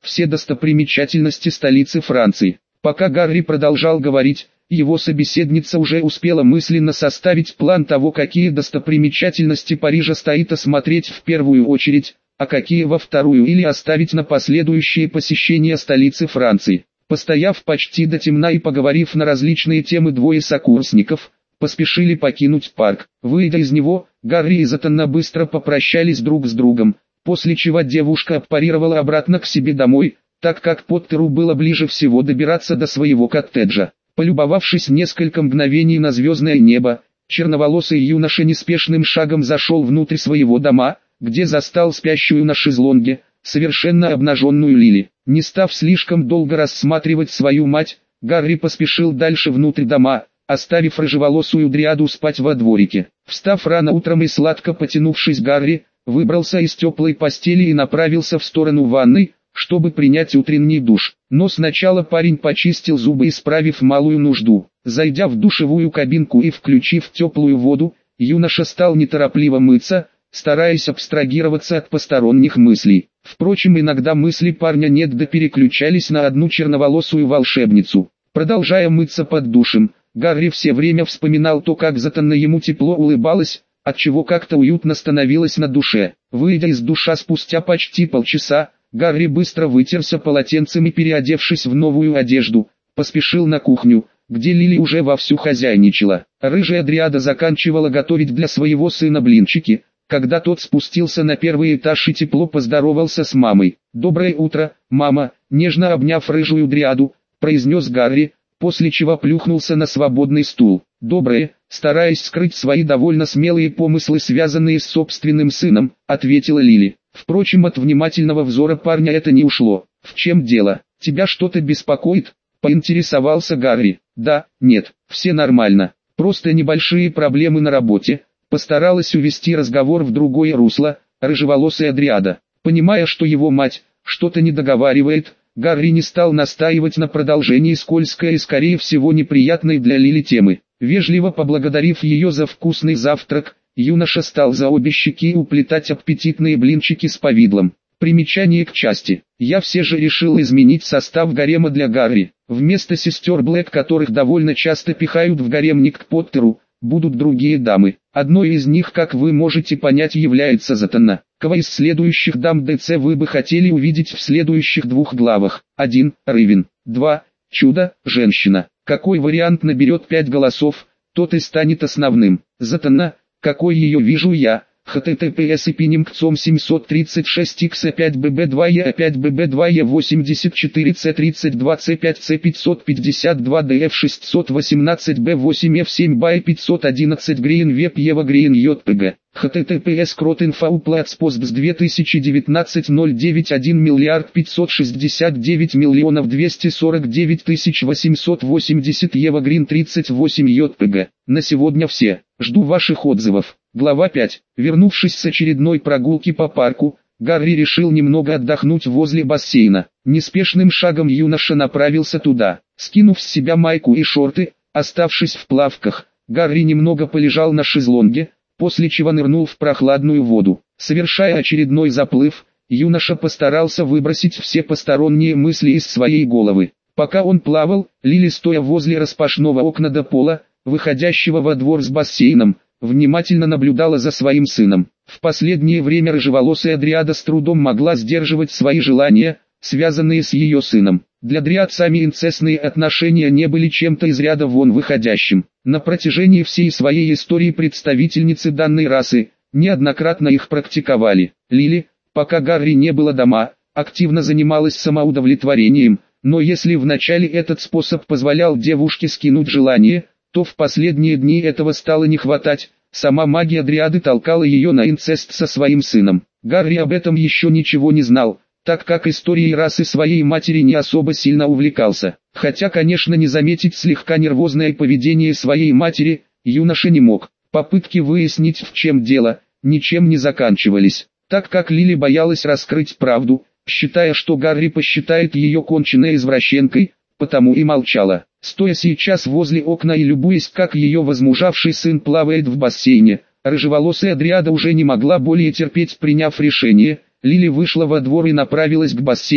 все достопримечательности столицы Франции. Пока Гарри продолжал говорить, его собеседница уже успела мысленно составить план того, какие достопримечательности Парижа стоит осмотреть в первую очередь, а какие во вторую или оставить на последующее посещение столицы Франции. Постояв почти до темна и поговорив на различные темы, двое сокурсников поспешили покинуть парк. Выйдя из него, Гарри и Затанна быстро попрощались друг с другом, после чего девушка отпарировала обратно к себе домой, так как Поттеру было ближе всего добираться до своего коттеджа. Полюбовавшись несколько мгновений на звездное небо, черноволосый юноша неспешным шагом зашел внутрь своего дома, где застал спящую на шезлонге, совершенно обнаженную Лили. Не став слишком долго рассматривать свою мать, Гарри поспешил дальше внутрь дома, оставив рыжеволосую дриаду спать во дворике. Встав рано утром и сладко потянувшись, Гарри выбрался из теплой постели и направился в сторону ванной, чтобы принять утренний душ. Но сначала парень почистил зубы, исправив малую нужду. Зайдя в душевую кабинку и включив теплую воду, юноша стал неторопливо мыться, стараясь абстрагироваться от посторонних мыслей. Впрочем, иногда мысли парня нет да переключались на одну черноволосую волшебницу. Продолжая мыться под душем, Гарри все время вспоминал то, как Затанна ему тепло улыбалась, отчего как-то уютно становилось на душе. Выйдя из душа спустя почти полчаса, Гарри быстро вытерся полотенцем и, переодевшись в новую одежду, поспешил на кухню, где Лили уже вовсю хозяйничала. Рыжая дриада заканчивала готовить для своего сына блинчики, когда тот спустился на первый этаж и тепло поздоровался с мамой. «Доброе утро, мама», нежно обняв рыжую дриаду, произнес Гарри, после чего плюхнулся на свободный стул. «Доброе», стараясь скрыть свои довольно смелые помыслы, связанные с собственным сыном, ответила Лили. Впрочем, от внимательного взора парня это не ушло. «В чем дело? Тебя что-то беспокоит?» — поинтересовался Гарри. «Да, нет, все нормально. Просто небольшие проблемы на работе». Постаралась увести разговор в другое русло, рыжеволосая дриада. Понимая, что его мать что-то не договаривает, Гарри не стал настаивать на продолжении скользкой и, скорее всего, неприятной для Лили темы. Вежливо поблагодарив ее за вкусный завтрак, юноша стал за обе щеки уплетать аппетитные блинчики с повидлом. Примечание к части. Я все же решил изменить состав гарема для Гарри. Вместо сестер Блэк, которых довольно часто пихают в гаремник к Поттеру, будут другие дамы. Одной из них, как вы можете понять, является Затанна. Кого из следующих дам ДЦ вы бы хотели увидеть в следующих двух главах? один. Рывен. два. Чудо, женщина. Какой вариант наберет пять голосов, тот и станет основным. Затанна, какой ее вижу я. https ипинимкцом семьсот тридцать шесть икс пять бэ бэ два е пять бэ бэ два е восемьдесят четыре цэ тридцать два цэ пять цэ пятьсот пятьдесят два дэ эф шестьсот восемнадцать бэ восемь эф семь бай пятьсот одиннадцать грин веб ева грин jpg. https кротинфауплацпостс две тысячи девятнадцать ноль девять один миллиард пятьсот шестьдесят девять миллионов двести сорок девять тысяч восемьсот восемьдесят ева грин тридцать восемь jpg. На сегодня все. Жду ваших отзывов. Глава пять. Вернувшись с очередной прогулки по парку, Гарри решил немного отдохнуть возле бассейна. Неспешным шагом юноша направился туда. Скинув с себя майку и шорты, оставшись в плавках, Гарри немного полежал на шезлонге, после чего нырнул в прохладную воду. Совершая очередной заплыв, юноша постарался выбросить все посторонние мысли из своей головы. Пока он плавал, Лили, стоя возле распашного окна до пола, выходящего во двор с бассейном, внимательно наблюдала за своим сыном. В последнее время рыжеволосая дриада с трудом могла сдерживать свои желания, связанные с ее сыном. Для дриад сами инцестные отношения не были чем-то из ряда вон выходящим. На протяжении всей своей истории представительницы данной расы неоднократно их практиковали. Лили, пока Гарри не было дома, активно занималась самоудовлетворением, но если вначале этот способ позволял девушке скинуть желание, то в последние дни этого стало не хватать. Сама магия дриады толкала ее на инцест со своим сыном. Гарри об этом еще ничего не знал, так как историей расы своей матери не особо сильно увлекался. Хотя, конечно, не заметить слегка нервозное поведение своей матери юноша не мог. Попытки выяснить, в чем дело, ничем не заканчивались, так как Лили боялась раскрыть правду, считая, что Гарри посчитает ее конченной извращенкой, потому и молчала. Стоя сейчас возле окна и любуясь, как ее возмужавший сын плавает в бассейне, рыжеволосая дриада уже не могла более терпеть. Приняв решение, Лили вышла во двор и направилась к бассейну,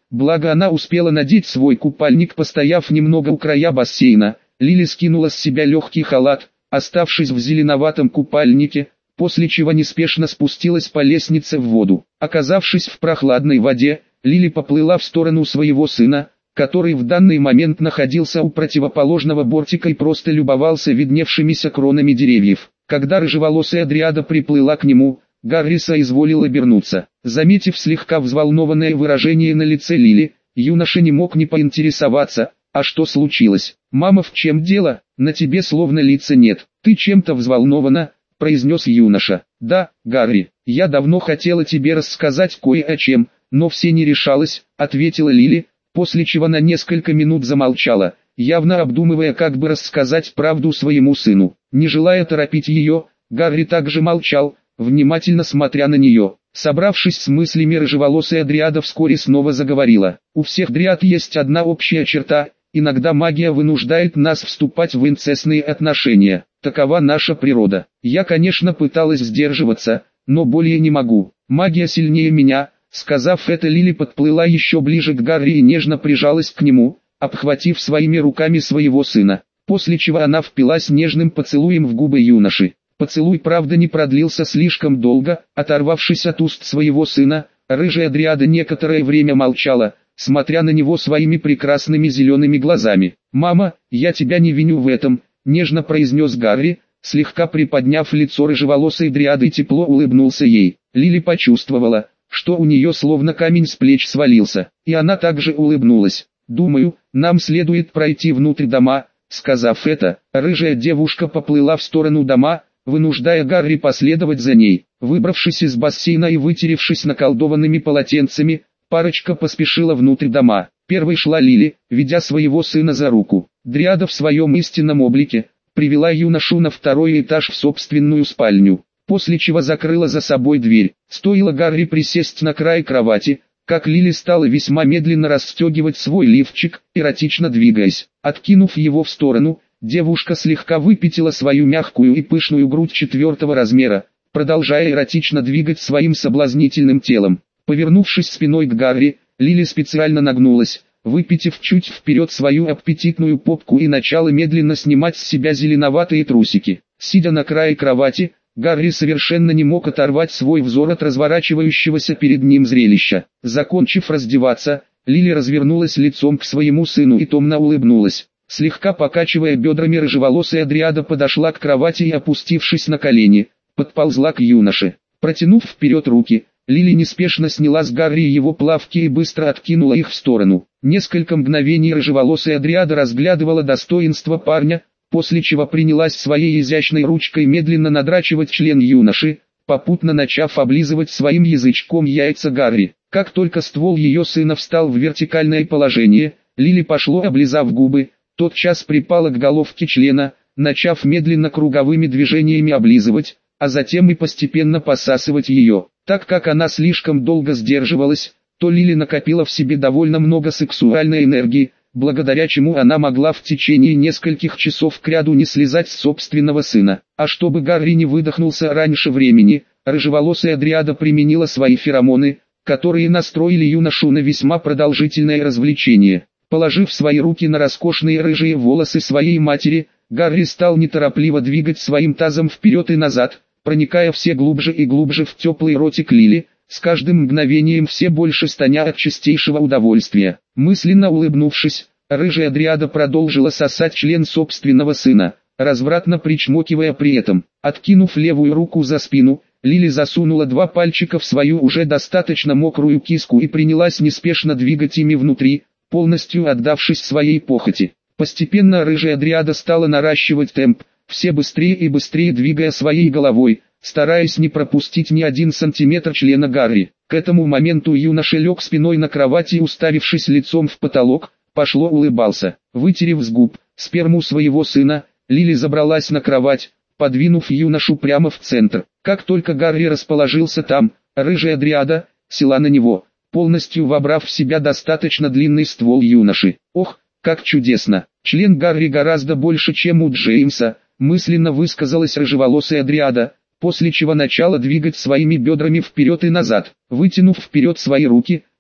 благо она успела надеть свой купальник, постояв немного у края бассейна. Лили скинула с себя легкий халат, оставшись в зеленоватом купальнике, после чего неспешно спустилась по лестнице в воду. Оказавшись в прохладной воде, Лили поплыла в сторону своего сына, который в данный момент находился у противоположного бортика и просто любовался видневшимися кронами деревьев. Когда рыжеволосая дриада приплыла к нему, Гарри соизволил обернуться. Заметив слегка взволнованное выражение на лице Лили, юноша не мог не поинтересоваться: «А что случилось? Мама, в чем дело? На тебе словно лица нет. Ты чем-то взволнована?» – произнес юноша. «Да, Гарри, я давно хотела тебе рассказать кое о чем, но все не решалась», – ответила Лили, после чего на несколько минут замолчала, явно обдумывая, как бы рассказать правду своему сыну. Не желая торопить ее, Гарри также молчал, внимательно смотря на нее. Собравшись с мыслями, рыжеволосая дриада вскоре снова заговорила. «У всех дриад есть одна общая черта: иногда магия вынуждает нас вступать в инцестные отношения. Такова наша природа. Я, конечно, пыталась сдерживаться, но более не могу. Магия сильнее меня». Сказав это, Лили подплыла еще ближе к Гарри и нежно прижалась к нему, обхватив своими руками своего сына, после чего она впилась нежным поцелуем в губы юноши. Поцелуй, правда, не продлился слишком долго. Оторвавшись от уст своего сына, рыжая дриада некоторое время молчала, смотря на него своими прекрасными зелеными глазами. «Мама, я тебя не виню в этом», — нежно произнес Гарри, слегка приподняв лицо рыжеволосой дриады, и тепло улыбнулся ей. Лили почувствовала, что у нее словно камень с плеч свалился, и она также улыбнулась. «Думаю, нам следует пройти внутрь дома». Сказав это, рыжая девушка поплыла в сторону дома, вынуждая Гарри последовать за ней. Выбравшись из бассейна и вытеревшись наколдованными полотенцами, парочка поспешила внутрь дома. Первой шла Лили, ведя своего сына за руку. Дриада в своем истинном облике привела юношу на второй этаж в собственную спальню, после чего закрыла за собой дверь. Стоило Гарри присесть на край кровати, как Лили стала весьма медленно расстегивать свой лифчик, эротично двигаясь. Откинув его в сторону, девушка слегка выпятила свою мягкую и пышную грудь четвертого размера, продолжая эротично двигать своим соблазнительным телом. Повернувшись спиной к Гарри, Лили специально нагнулась, выпятив чуть вперед свою аппетитную попку, и начала медленно снимать с себя зеленоватые трусики. Сидя на крае кровати, Гарри совершенно не мог оторвать свой взор от разворачивающегося перед ним зрелища. Закончив раздеваться, Лили развернулась лицом к своему сыну и томно улыбнулась. Слегка покачивая бедрами, рыжеволосая дриада подошла к кровати и, опустившись на колени, подползла к юноше. Протянув вперед руки, Лили неспешно сняла с Гарри его плавки и быстро откинула их в сторону. Несколько мгновений рыжеволосая дриада разглядывала достоинство парня, после чего принялась своей изящной ручкой медленно надрачивать член юноши, попутно начав облизывать своим язычком яйца Гарри. Как только ствол ее сына встал в вертикальное положение, Лили пошло, облизав губы, тотчас припала к головке члена, начав медленно круговыми движениями облизывать, а затем и постепенно посасывать ее. Так как она слишком долго сдерживалась, то Лили накопила в себе довольно много сексуальной энергии, благодаря чему она могла в течение нескольких часов кряду не слезать с собственного сына. А чтобы Гарри не выдохнулся раньше времени, рыжеволосая дриада применила свои феромоны, которые настроили юношу на весьма продолжительное развлечение. Положив свои руки на роскошные рыжие волосы своей матери, Гарри стал неторопливо двигать своим тазом вперед и назад, проникая все глубже и глубже в теплый ротик Лили, с каждым мгновением все больше стоня от чистейшего удовольствия. Мысленно улыбнувшись, рыжая дриада продолжила сосать член собственного сына, развратно причмокивая при этом. Откинув левую руку за спину, Лили засунула два пальчика в свою уже достаточно мокрую киску и принялась неспешно двигать ими внутри, полностью отдавшись своей похоти. Постепенно рыжая дриада стала наращивать темп, все быстрее и быстрее двигая своей головой, стараясь не пропустить ни один сантиметр члена Гарри. К этому моменту юноша лег спиной на кровати и, уставившись лицом в потолок, пошло улыбался. Вытерев с губ сперму своего сына, Лили забралась на кровать, подвинув юношу прямо в центр. Как только Гарри расположился там, рыжая дриада села на него, полностью вобрав в себя достаточно длинный ствол юноши. «Ох, как чудесно! Член Гарри гораздо больше, чем у Джеймса», мысленно высказалась рыжеволосая дриада, после чего начала двигать своими бедрами вперед и назад. Вытянув вперед свои руки,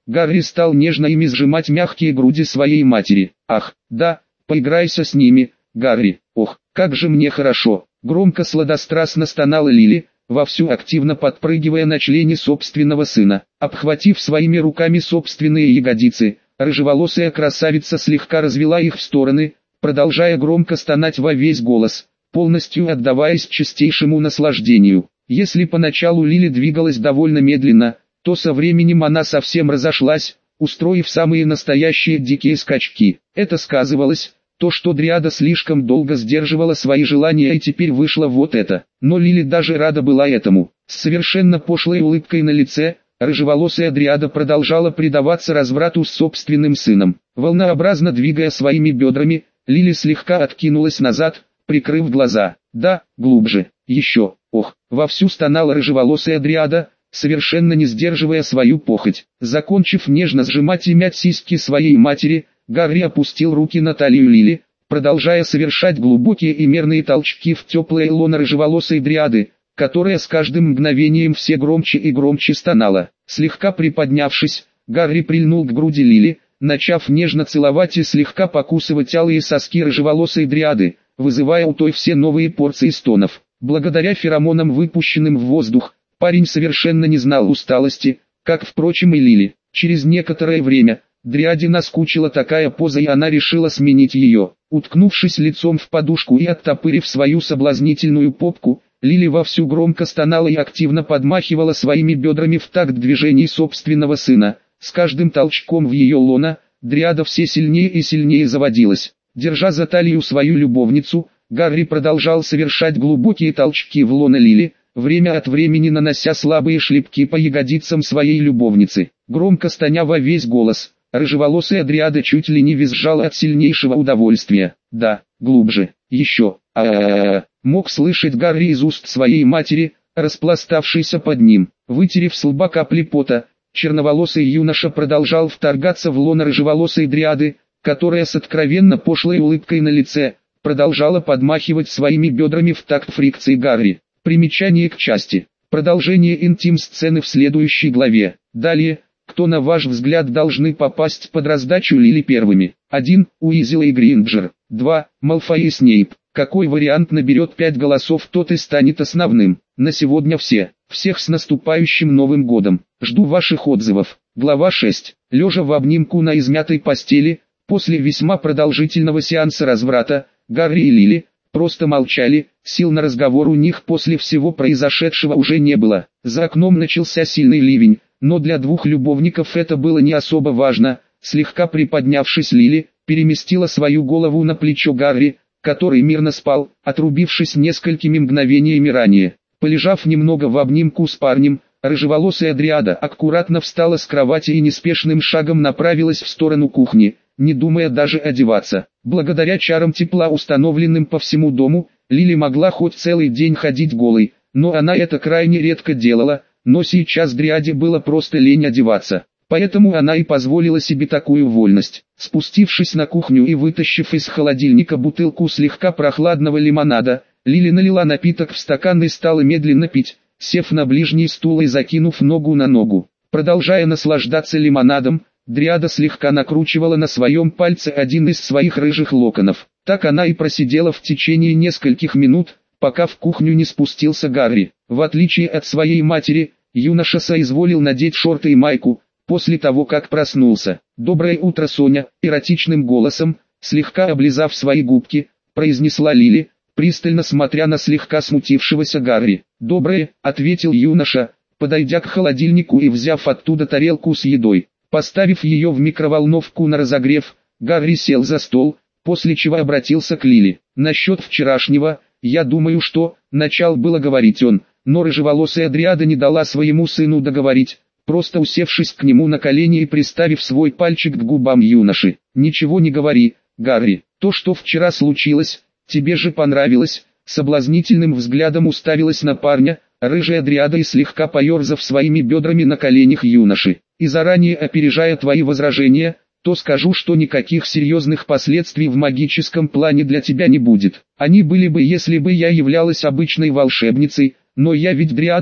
Гарри стал нежно ими сжимать мягкие груди своей матери. «Ах, да, поиграйся с ними, Гарри, ох, как же мне хорошо!» Громко сладострастно стонала Лили, вовсю активно подпрыгивая на члене собственного сына. Обхватив своими руками собственные ягодицы, рыжеволосая красавица слегка развела их в стороны, продолжая громко стонать во весь голос, полностью отдаваясь чистейшему наслаждению. Если поначалу Лили двигалась довольно медленно, то со временем она совсем разошлась, устроив самые настоящие дикие скачки. Это сказывалось, то что дриада слишком долго сдерживала свои желания и теперь вышло вот это. Но Лили даже рада была этому. С совершенно пошлой улыбкой на лице, рыжеволосая дриада продолжала предаваться разврату с собственным сыном. Волнообразно двигая своими бедрами, Лили слегка откинулась назад, прикрыв глаза. Да, глубже, еще, ох, вовсю стонала рыжеволосая дриада, совершенно не сдерживая свою похоть. Закончив нежно сжимать и мять сиськи своей матери, Гарри опустил руки на талию Лили, продолжая совершать глубокие и мерные толчки в теплое лоно рыжеволосой дриады, которая с каждым мгновением все громче и громче стонала. Слегка приподнявшись, Гарри прильнул к груди Лили, начав нежно целовать и слегка покусывать алые соски рыжеволосой дриады, вызывая у той все новые порции стонов. Благодаря феромонам, выпущенным в воздух, парень совершенно не знал усталости, как, впрочем, и Лили. Через некоторое время дриаде наскучила такая поза, и она решила сменить ее. Уткнувшись лицом в подушку и оттопырив свою соблазнительную попку, Лили вовсю громко стонала и активно подмахивала своими бедрами в такт движений собственного сына. С каждым толчком в ее лоно, дриада все сильнее и сильнее заводилась. Держа за талию свою любовницу, Гарри продолжал совершать глубокие толчки в лоно Лили, время от времени нанося слабые шлепки по ягодицам своей любовницы. Громко стоня во весь голос, рыжеволосая дриада чуть ли не визжала от сильнейшего удовольствия. Да, глубже, еще, а-а-а-а, мог слышать Гарри из уст своей матери, распластавшейся под ним. Вытерев с лба капли пота, черноволосый юноша продолжал вторгаться в лоно рыжеволосой дриады, которая с откровенно пошлой улыбкой на лице, продолжала подмахивать своими бедрами в такт фрикции Гарри. Примечание к части. Продолжение интим-сцены в следующей главе. Далее, кто на ваш взгляд должны попасть под раздачу Лили первыми? один. Уизел и Гринджер. два. Малфой и Снейп. Какой вариант наберет пять голосов, тот и станет основным. На сегодня все. Всех с наступающим Новым годом. Жду ваших отзывов. Глава шесть. Лежа в обнимку на измятой постели, после весьма продолжительного сеанса разврата, Гарри и Лили просто молчали, сил на разговор у них после всего произошедшего уже не было. За окном начался сильный ливень, но для двух любовников это было не особо важно. Слегка приподнявшись, Лили переместила свою голову на плечо Гарри, который мирно спал, отрубившись несколькими мгновениями ранее. Полежав немного в обнимку с парнем, рыжеволосая дриада аккуратно встала с кровати и неспешным шагом направилась в сторону кухни, не думая даже одеваться. Благодаря чарам тепла, установленным по всему дому, Лили могла хоть целый день ходить голой, но она это крайне редко делала, но сейчас дриаде было просто лень одеваться. Поэтому она и позволила себе такую вольность. Спустившись на кухню и вытащив из холодильника бутылку слегка прохладного лимонада, Лили налила напиток в стакан и стала медленно пить, сев на ближний стул и закинув ногу на ногу. Продолжая наслаждаться лимонадом, дриада слегка накручивала на своем пальце один из своих рыжих локонов. Так она и просидела в течение нескольких минут, пока в кухню не спустился Гарри. В отличие от своей матери, юноша соизволил надеть шорты и майку, после того как проснулся. «Доброе утро, Соня», — эротичным голосом, слегка облизав свои губки, произнесла Лили, пристально смотря на слегка смутившегося Гарри. «Доброе», — ответил юноша, подойдя к холодильнику и взяв оттуда тарелку с едой. Поставив ее в микроволновку на разогрев, Гарри сел за стол, после чего обратился к Лили. «Насчет вчерашнего, я думаю, что...» — начал было говорить он, но рыжеволосая дриада не дала своему сыну договорить, просто усевшись к нему на колени и приставив свой пальчик к губам юноши. «Ничего не говори, Гарри, то, что вчера случилось, тебе же понравилось», — соблазнительным взглядом уставилась на парня рыжая дриада и слегка поерзав своими бедрами на коленях юноши. «И заранее опережая твои возражения, то скажу, что никаких серьезных последствий в магическом плане для тебя не будет. Они были бы, если бы я являлась обычной волшебницей, но я ведь дриада,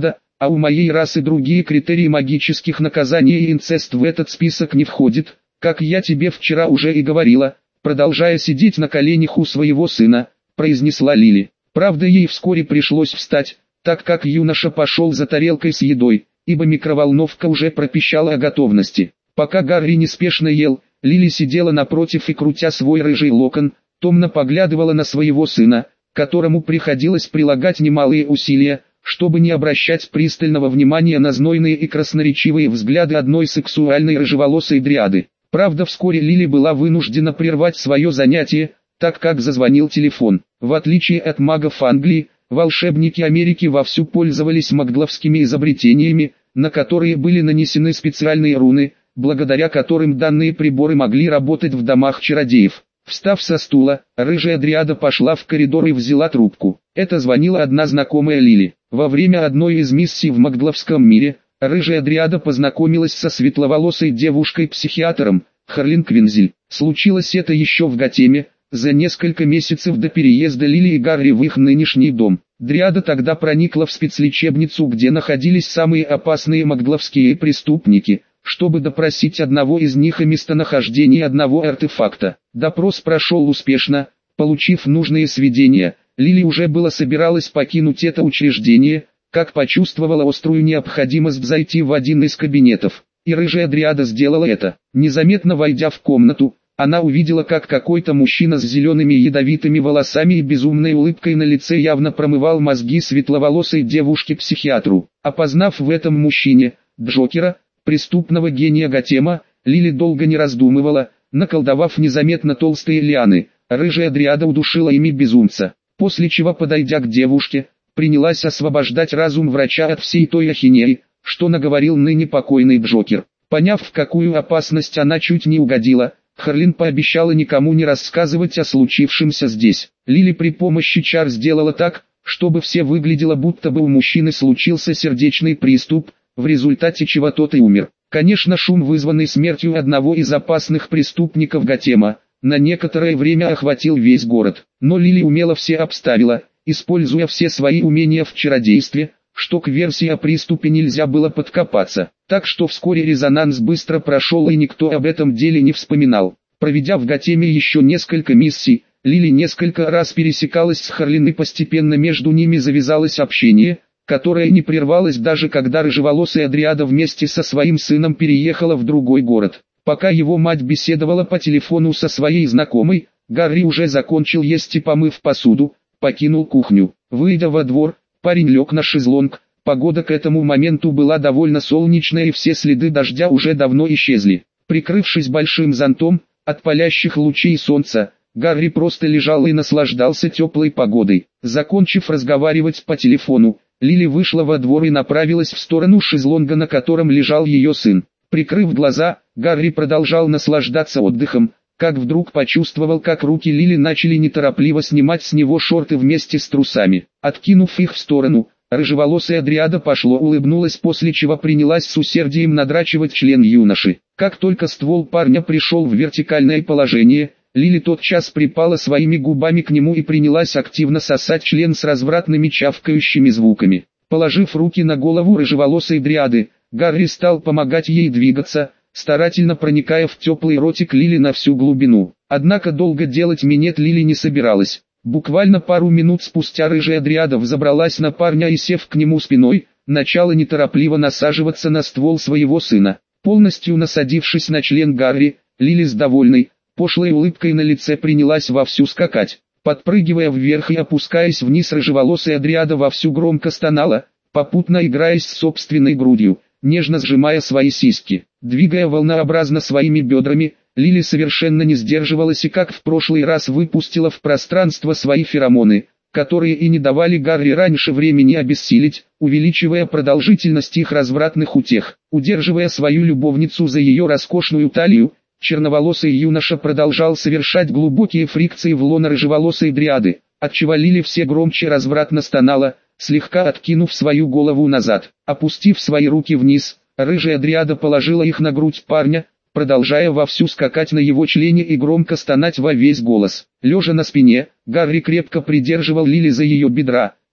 а у моей расы другие критерии магических наказаний и инцест в этот список не входит, как я тебе вчера уже и говорила, продолжая сидеть на коленях у своего сына, произнесла Лили. Правда, ей вскоре пришлось встать, так как юноша пошел за тарелкой с едой, ибо микроволновка уже пропищала о готовности. Пока Гарри неспешно ел, Лили сидела напротив и, крутя свой рыжий локон, томно поглядывала на своего сына, которому приходилось прилагать немалые усилия, чтобы не обращать пристального внимания на знойные и красноречивые взгляды одной сексуальной рыжеволосой дриады. Правда, вскоре Лили была вынуждена прервать свое занятие, так как зазвонил телефон. В отличие от магов Англии, волшебники Америки вовсю пользовались магловскими изобретениями, на которые были нанесены специальные руны, благодаря которым данные приборы могли работать в домах чародеев. Встав со стула, рыжая дриада пошла в коридор и взяла трубку. Это звонила одна знакомая Лили. Во время одной из миссий в магловском мире, рыжая дриада познакомилась со светловолосой девушкой-психиатром, Харлин Квинзель. Случилось это еще в Готеме, за несколько месяцев до переезда Лили и Гарри в их нынешний дом. Дриада тогда проникла в спецлечебницу, где находились самые опасные магловские преступники, чтобы допросить одного из них о местонахождении одного артефакта. Допрос прошел успешно. Получив нужные сведения, Лили уже было собиралась покинуть это учреждение, как почувствовала острую необходимость зайти в один из кабинетов. И рыжая дриада сделала это. Незаметно войдя в комнату, она увидела, как какой-то мужчина с зелеными ядовитыми волосами и безумной улыбкой на лице явно промывал мозги светловолосой девушке-психиатру. Опознав в этом мужчине Джокера, преступного гения Готема, Лили долго не раздумывала. Наколдовав незаметно толстые лианы, рыжая дриада удушила ими безумца, после чего, подойдя к девушке, принялась освобождать разум врача от всей той ахинеи, что наговорил ныне покойный Джокер. Поняв, в какую опасность она чуть не угодила, Харлин пообещала никому не рассказывать о случившемся здесь. Лили при помощи чар сделала так, чтобы все выглядело, будто бы у мужчины случился сердечный приступ, в результате чего тот и умер. Конечно, шум, вызванный смертью одного из опасных преступников Готема, на некоторое время охватил весь город. Но Лили умело все обставила, используя все свои умения в чародействе, что к версии о приступе нельзя было подкопаться. Так что вскоре резонанс быстро прошел и никто об этом деле не вспоминал. Проведя в Готеме еще несколько миссий, Лили несколько раз пересекалась с Харлин, и постепенно между ними завязалось общение, которое не прервалось даже когда рыжеволосая дриада вместе со своим сыном переехала в другой город. Пока его мать беседовала по телефону со своей знакомой, Гарри уже закончил есть и, помыв посуду, покинул кухню. Выйдя во двор, парень лег на шезлонг. Погода к этому моменту была довольно солнечная, и все следы дождя уже давно исчезли. Прикрывшись большим зонтом от палящих лучей солнца, Гарри просто лежал и наслаждался теплой погодой. Закончив разговаривать по телефону, Лили вышла во двор и направилась в сторону шезлонга, на котором лежал ее сын. Прикрыв глаза, Гарри продолжал наслаждаться отдыхом, как вдруг почувствовал, как руки Лили начали неторопливо снимать с него шорты вместе с трусами. Откинув их в сторону, рыжеволосая дриада пошло улыбнулась, после чего принялась с усердием надрачивать член юноши. Как только ствол парня пришел в вертикальное положение, Лили тотчас припала своими губами к нему и принялась активно сосать член с развратными чавкающими звуками. Положив руки на голову рыжеволосой дриады, Гарри стал помогать ей двигаться, старательно проникая в теплый ротик Лили на всю глубину. Однако долго делать минет Лили не собиралась. Буквально пару минут спустя рыжая дриада взобралась на парня и, сев к нему спиной, начала неторопливо насаживаться на ствол своего сына. Полностью насадившись на член Гарри, Лили с довольной, пошлой улыбкой на лице принялась вовсю скакать. Подпрыгивая вверх и опускаясь вниз, рыжеволосая дриада вовсю громко стонала, попутно играясь с собственной грудью, нежно сжимая свои сиськи. Двигая волнообразно своими бедрами, Лили совершенно не сдерживалась и, как в прошлый раз, выпустила в пространство свои феромоны, которые и не давали Гарри раньше времени обессилить, увеличивая продолжительность их развратных утех. Удерживая свою любовницу за ее роскошную талию, черноволосый юноша продолжал совершать глубокие фрикции в лоно рыжеволосой дриады, отчего Лили все громче развратно стонала, слегка откинув свою голову назад. Опустив свои руки вниз, рыжая дриада положила их на грудь парня, продолжая вовсю скакать на его члене и громко стонать во весь голос. Лежа на спине, Гарри крепко придерживал Лили за ее бедра,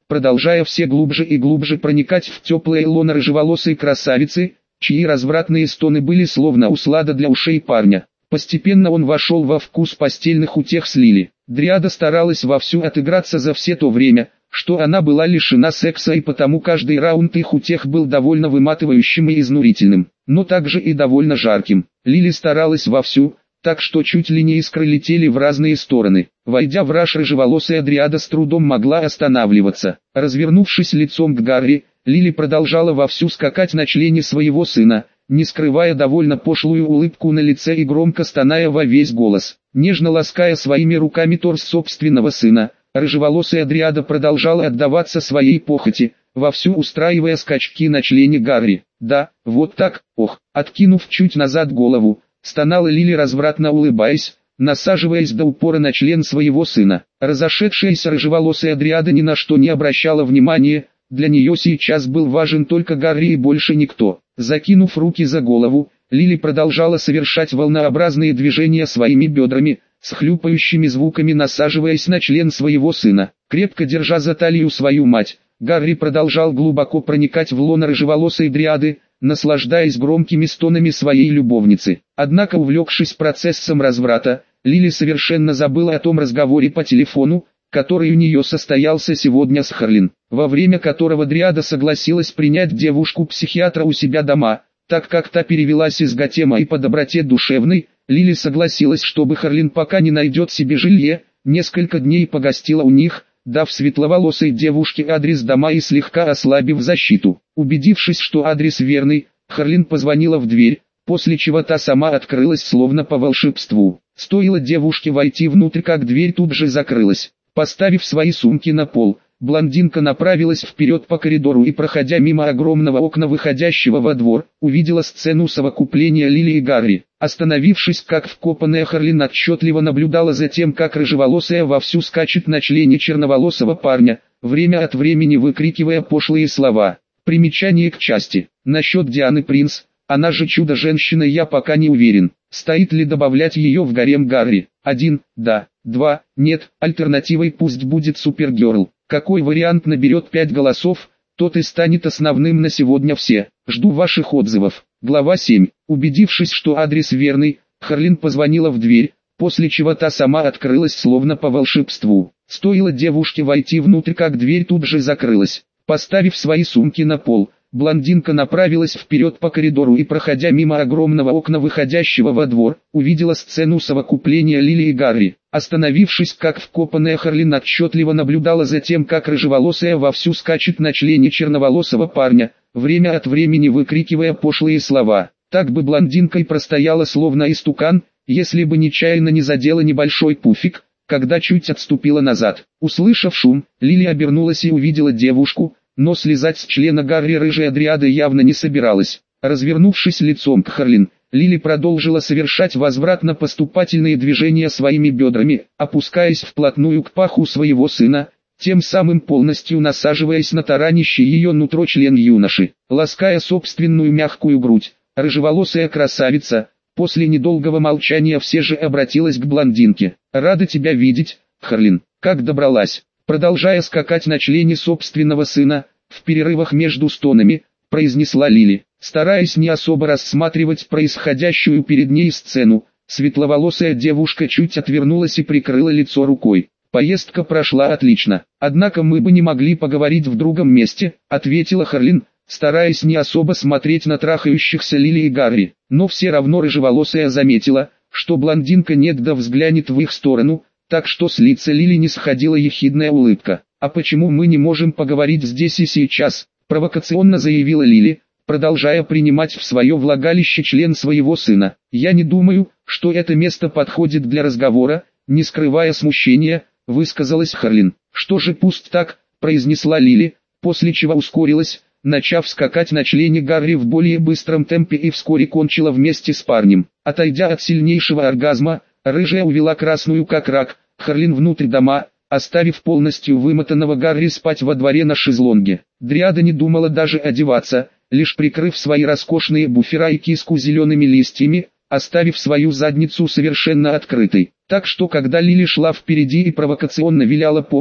продолжая все глубже и глубже проникать в теплое лоно рыжеволосой красавицы, чьи развратные стоны были словно услада для ушей парня. Постепенно он вошел во вкус постельных утех с Лили. Дриада старалась вовсю отыграться за все то время, что она была лишена секса, и потому каждый раунд их утех был довольно выматывающим и изнурительным, но также и довольно жарким. Лили старалась вовсю, так что чуть ли не искры летели в разные стороны. Войдя в раж, рыжеволосая Дриада с трудом могла останавливаться. Развернувшись лицом к Гарри, Лили продолжала вовсю скакать на члене своего сына, не скрывая довольно пошлую улыбку на лице и громко стоная во весь голос. Нежно лаская своими руками торс собственного сына, рыжеволосая Дриада продолжала отдаваться своей похоти, вовсю устраивая скачки на члене Гарри. Да, вот так, ох, откинув чуть назад голову, стонала Лили, развратно улыбаясь, насаживаясь до упора на член своего сына. Разошедшаяся рыжеволосая Дриада ни на что не обращала внимания, для нее сейчас был важен только Гарри и больше никто. Закинув руки за голову, Лили продолжала совершать волнообразные движения своими бедрами, с хлюпающими звуками насаживаясь на член своего сына. Крепко держа за талию свою мать, Гарри продолжал глубоко проникать в лоно рыжеволосой Дриады, наслаждаясь громкими стонами своей любовницы. Однако, увлекшись процессом разврата, Лили совершенно забыла о том разговоре по телефону, который у нее состоялся сегодня с Харлин, во время которого Дриада согласилась принять девушку-психиатра у себя дома, так как та перевелась из Готема, и по доброте душевной, Лили согласилась, чтобы Харлин, пока не найдет себе жилье, несколько дней погостила у них, дав светловолосой девушке адрес дома и слегка ослабив защиту. Убедившись, что адрес верный, Харлин позвонила в дверь, после чего та сама открылась словно по волшебству. Стоило девушке войти внутрь, как дверь тут же закрылась. Поставив свои сумки на пол, блондинка направилась вперед по коридору и, проходя мимо огромного окна, выходящего во двор, увидела сцену совокупления Лили и Гарри. Остановившись как вкопанная, Харлин отчетливо наблюдала за тем, как рыжеволосая вовсю скачет на члене черноволосого парня, время от времени выкрикивая пошлые слова. Примечание к части. Насчет Дианы Принц, она же Чудо-женщина, я пока не уверен, стоит ли добавлять ее в гарем Гарри. один. Да. два. Нет. Альтернативой пусть будет Супергерл. Какой вариант наберет пять голосов, тот и станет основным на сегодня. Все. Жду ваших отзывов. Глава семь. Убедившись, что адрес верный, Харлин позвонила в дверь, после чего та сама открылась словно по волшебству. Стоило девушке войти внутрь, как дверь тут же закрылась. Поставив свои сумки на пол, блондинка направилась вперед по коридору и, проходя мимо огромного окна, выходящего во двор, увидела сцену совокупления Лили и Гарри. Остановившись как вкопанная, Харлин отчетливо наблюдала за тем, как рыжеволосая вовсю скачет на члене черноволосого парня, время от времени выкрикивая пошлые слова. Так бы блондинка и простояла словно истукан, если бы нечаянно не задела небольшой пуфик, когда чуть отступила назад. Услышав шум, Лили обернулась и увидела девушку, но слезать с члена Гарри рыжая Дриада явно не собиралась. Развернувшись лицом к Харлин, Лили продолжила совершать возвратно-поступательные движения своими бедрами, опускаясь вплотную к паху своего сына, тем самым полностью насаживаясь на таранище ее нутро член юноши. Лаская собственную мягкую грудь, рыжеволосая красавица, после недолгого молчания все же обратилась к блондинке. «Рада тебя видеть, Харлин. Как добралась?» Продолжая скакать на члене собственного сына, в перерывах между стонами, произнесла Лили, стараясь не особо рассматривать происходящую перед ней сцену. Светловолосая девушка чуть отвернулась и прикрыла лицо рукой. «Поездка прошла отлично, однако мы бы не могли поговорить в другом месте», ответила Харлин, стараясь не особо смотреть на трахающихся Лили и Гарри. Но все равно рыжеволосая заметила, что блондинка негда взглянет в их сторону, так что с лица Лили не сходила ехидная улыбка. «А почему мы не можем поговорить здесь и сейчас?» – провокационно заявила Лили, продолжая принимать в свое влагалище член своего сына. «Я не думаю, что это место подходит для разговора», – не скрывая смущения, высказалась Харлин. «Что же, пусть так», – произнесла Лили, после чего ускорилась, начав скакать на члене Гарри в более быстром темпе, и вскоре кончила вместе с парнем. Отойдя от сильнейшего оргазма, рыжая увела красную как рак Харлин внутрь дома, оставив полностью вымотанного Гарри спать во дворе на шезлонге. Дриада не думала даже одеваться, лишь прикрыв свои роскошные буфера и киску зелеными листьями, оставив свою задницу совершенно открытой. Так что когда Лили шла впереди и провокационно виляла попкой,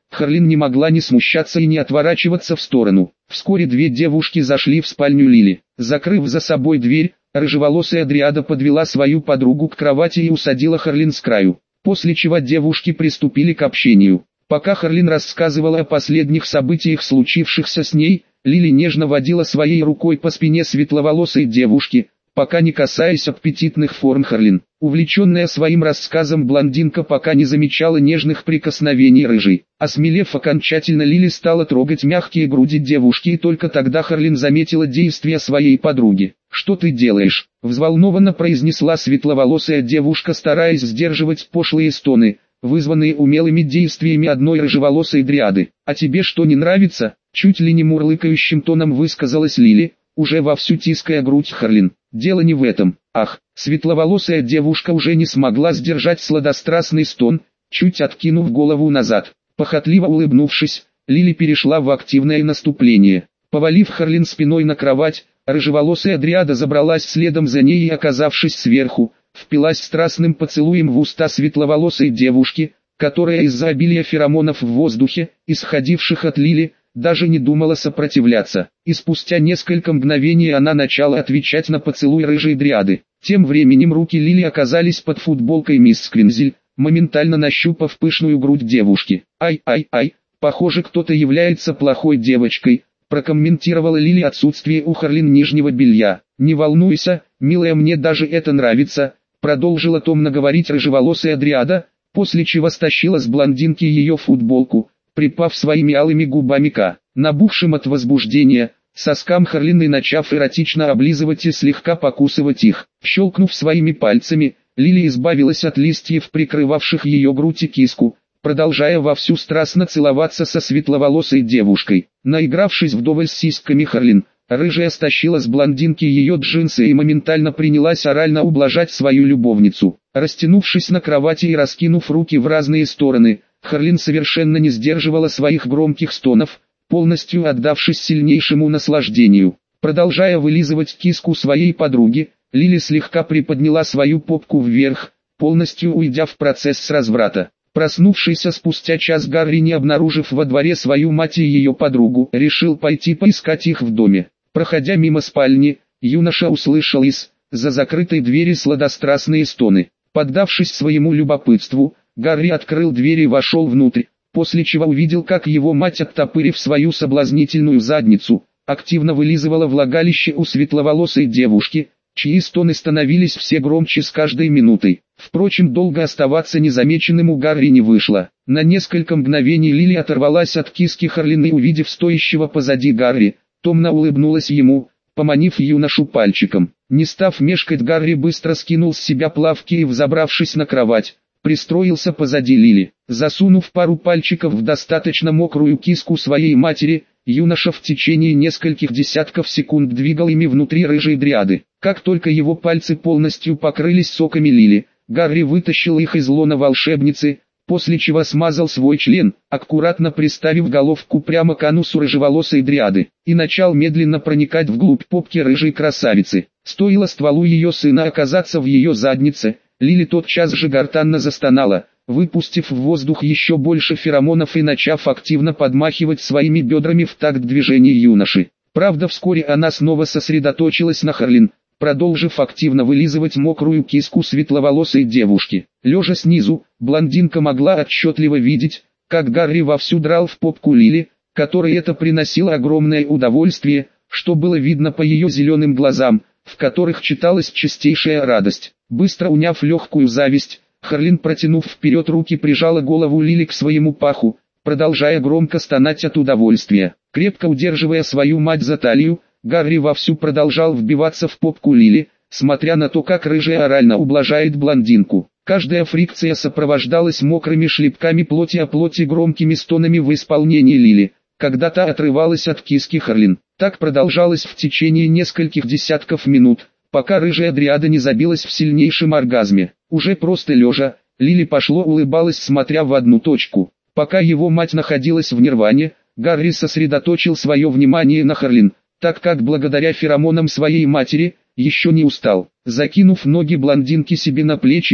Харлин не могла не смущаться и не отворачиваться в сторону. Вскоре две девушки зашли в спальню Лили. Закрыв за собой дверь, рыжеволосая дриада подвела свою подругу к кровати и усадила Харлин с краю, после чего девушки приступили к общению. Пока Харлин рассказывала о последних событиях, случившихся с ней, Лили нежно водила своей рукой по спине светловолосой девушки, пока не касаясь аппетитных форм Харлин. Увлеченная своим рассказом, блондинка пока не замечала нежных прикосновений рыжей. Осмелев окончательно, Лили стала трогать мягкие груди девушки, и только тогда Харлин заметила действия своей подруги. «Что ты делаешь?» – взволнованно произнесла светловолосая девушка, стараясь сдерживать пошлые стоны, вызванные умелыми действиями одной рыжеволосой дриады. «А тебе что, не нравится?» – чуть ли не мурлыкающим тоном высказалась Лили, уже вовсю тиская грудь Харлин. «Дело не в этом. Ах!» Светловолосая девушка уже не смогла сдержать сладострастный стон, чуть откинув голову назад. Похотливо улыбнувшись, Лили перешла в активное наступление. Повалив Харлин спиной на кровать, рыжеволосая дриада забралась следом за ней и, оказавшись сверху, впилась страстным поцелуем в уста светловолосой девушки, которая из-за обилия феромонов в воздухе, исходивших от Лили, даже не думала сопротивляться, и спустя несколько мгновений она начала отвечать на поцелуй рыжей дриады. Тем временем руки Лили оказались под футболкой мисс Сквинзель, моментально нащупав пышную грудь девушки. «Ай-ай-ай, похоже, кто-то является плохой девочкой», прокомментировала Лили отсутствие у Харлин нижнего белья. «Не волнуйся, милая, мне даже это нравится», продолжила томно говорить рыжеволосая дриада, после чего стащила с блондинки ее футболку, припав своими алыми губами к набухшим от возбуждения соскам Харлин и начав эротично облизывать и слегка покусывать их. Щелкнув своими пальцами, Лили избавилась от листьев, прикрывавших ее грудь и киску, продолжая вовсю страстно целоваться со светловолосой девушкой. Наигравшись вдоволь с сиськами Харлин, рыжая стащила с блондинки ее джинсы и моментально принялась орально ублажать свою любовницу. Растянувшись на кровати и раскинув руки в разные стороны, Харлин совершенно не сдерживала своих громких стонов, полностью отдавшись сильнейшему наслаждению. Продолжая вылизывать киску своей подруги, Лили слегка приподняла свою попку вверх, полностью уйдя в процесс с разврата. Проснувшийся спустя час Гарри, не обнаружив во дворе свою мать и ее подругу, решил пойти поискать их в доме. Проходя мимо спальни, юноша услышал из-за закрытой двери сладострастные стоны. Поддавшись своему любопытству, Гарри открыл дверь и вошел внутрь, после чего увидел, как его мать, оттопырив свою соблазнительную задницу, активно вылизывала влагалище у светловолосой девушки, чьи стоны становились все громче с каждой минутой. Впрочем, долго оставаться незамеченным у Гарри не вышло. На несколько мгновений Лили оторвалась от киски Харлин и, увидев стоящего позади Гарри, томно улыбнулась ему, поманив юношу пальчиком. Не став мешкать, Гарри быстро скинул с себя плавки и, взобравшись на кровать, пристроился позади Лили. Засунув пару пальчиков в достаточно мокрую киску своей матери, юноша в течение нескольких десятков секунд двигал ими внутри рыжей дриады. Как только его пальцы полностью покрылись соками Лили, Гарри вытащил их из лона волшебницы, после чего смазал свой член, аккуратно приставив головку прямо к анусу рыжеволосой дриады, и начал медленно проникать вглубь попки рыжей красавицы. Стоило стволу ее сына оказаться в ее заднице, Лили тотчас же гортанно застонала, выпустив в воздух еще больше феромонов и начав активно подмахивать своими бедрами в такт движений юноши. Правда, вскоре она снова сосредоточилась на Харлин, продолжив активно вылизывать мокрую киску светловолосой девушки. Лежа снизу, блондинка могла отчетливо видеть, как Гарри вовсю драл в попку Лили, которой это приносило огромное удовольствие, что было видно по ее зеленым глазам, в которых читалась чистейшая радость. Быстро уняв легкую зависть, Харлин, протянув вперед руки, прижала голову Лили к своему паху, продолжая громко стонать от удовольствия. Крепко удерживая свою мать за талию, Гарри вовсю продолжал вбиваться в попку Лили, смотря на то, как рыжая орально ублажает блондинку. Каждая фрикция сопровождалась мокрыми шлепками плоти о плоти, громкими стонами в исполнении Лили, когда та отрывалась от киски Харлин. Так продолжалось в течение нескольких десятков минут, пока рыжая дриада не забилась в сильнейшем оргазме. Уже просто лежа, Лили пошло улыбалась, смотря в одну точку. Пока его мать находилась в нирване, Гарри сосредоточил свое внимание на Харлин, так как благодаря феромонам своей матери, еще не устал. Закинув ноги блондинки себе на плечи,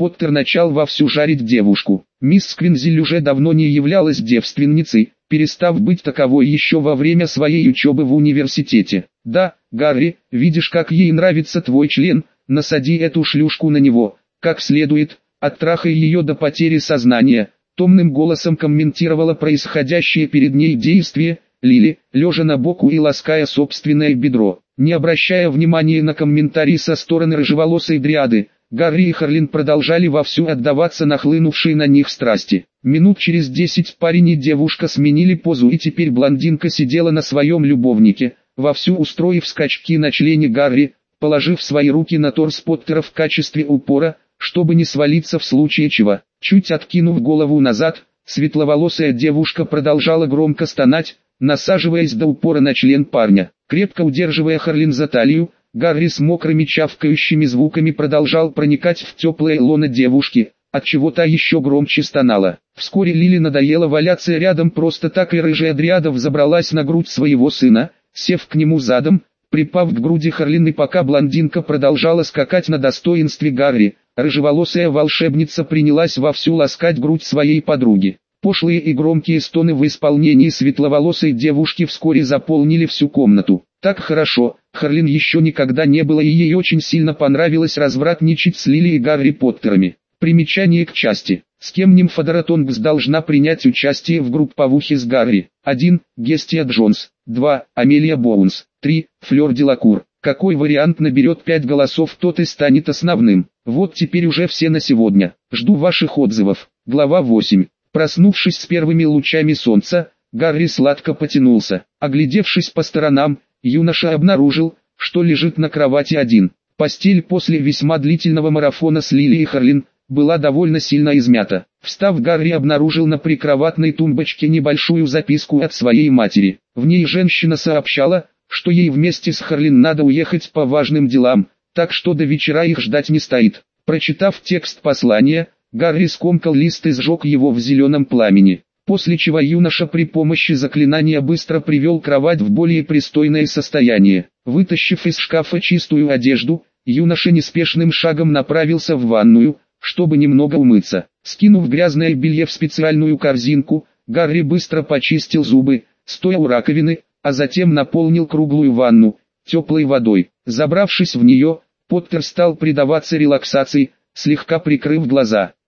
Поттер начал вовсю жарить девушку. Мисс Сквинзиль уже давно не являлась девственницей, перестав быть таковой еще во время своей учебы в университете. «Да, Гарри, видишь, как ей нравится твой член, насади эту шлюшку на него, как следует, оттрахай ее до потери сознания», томным голосом комментировала происходящее перед ней действие Лили, лежа на боку и лаская собственное бедро. Не обращая внимания на комментарии со стороны рыжеволосой дриады, Гарри и Харлин продолжали вовсю отдаваться нахлынувшей на них страсти. Минут через десять парень и девушка сменили позу, и теперь блондинка сидела на своем любовнике, вовсю устроив скачки на члене Гарри, положив свои руки на торс Поттера в качестве упора, чтобы не свалиться в случае чего. Чуть откинув голову назад, светловолосая девушка продолжала громко стонать, насаживаясь до упора на член парня. Крепко удерживая Харлин за талию, Гарри с мокрыми чавкающими звуками продолжал проникать в теплое лоно девушки, отчего та еще громче стонала. Вскоре Лили надоело валяться рядом просто так, и рыжая дриада взобралась на грудь своего сына, сев к нему задом, припав к груди Харлин, и пока блондинка продолжала скакать на достоинстве Гарри, рыжеволосая волшебница принялась вовсю ласкать грудь своей подруги. Пошлые и громкие стоны в исполнении светловолосой девушки вскоре заполнили всю комнату. Так хорошо, Харлин еще никогда не было, и ей очень сильно понравилось развратничать с Лили и Гарри Поттерами. Примечание к части. С кем нимфа Доротонгс должна принять участие в групповухе с Гарри? один. Гестия Джонс. два. Амелия Боунс. три. Флёр Делакур. Какой вариант наберет пять голосов, тот и станет основным. Вот теперь уже все на сегодня. Жду ваших отзывов. Глава восемь. Проснувшись с первыми лучами солнца, Гарри сладко потянулся. Оглядевшись по сторонам, юноша обнаружил, что лежит на кровати один. Постель после весьма длительного марафона с Лили и Харлин была довольно сильно измята. Встав, Гарри обнаружил на прикроватной тумбочке небольшую записку от своей матери. В ней женщина сообщала, что ей вместе с Харлин надо уехать по важным делам, так что до вечера их ждать не стоит. Прочитав текст послания, Гарри скомкал лист и сжег его в зеленом пламени, после чего юноша при помощи заклинания быстро привел кровать в более пристойное состояние. Вытащив из шкафа чистую одежду, юноша неспешным шагом направился в ванную, чтобы немного умыться. Скинув грязное белье в специальную корзинку, Гарри быстро почистил зубы, стоя у раковины, а затем наполнил круглую ванну теплой водой. Забравшись в нее, Поттер стал предаваться релаксации, слегка прикрыв глаза.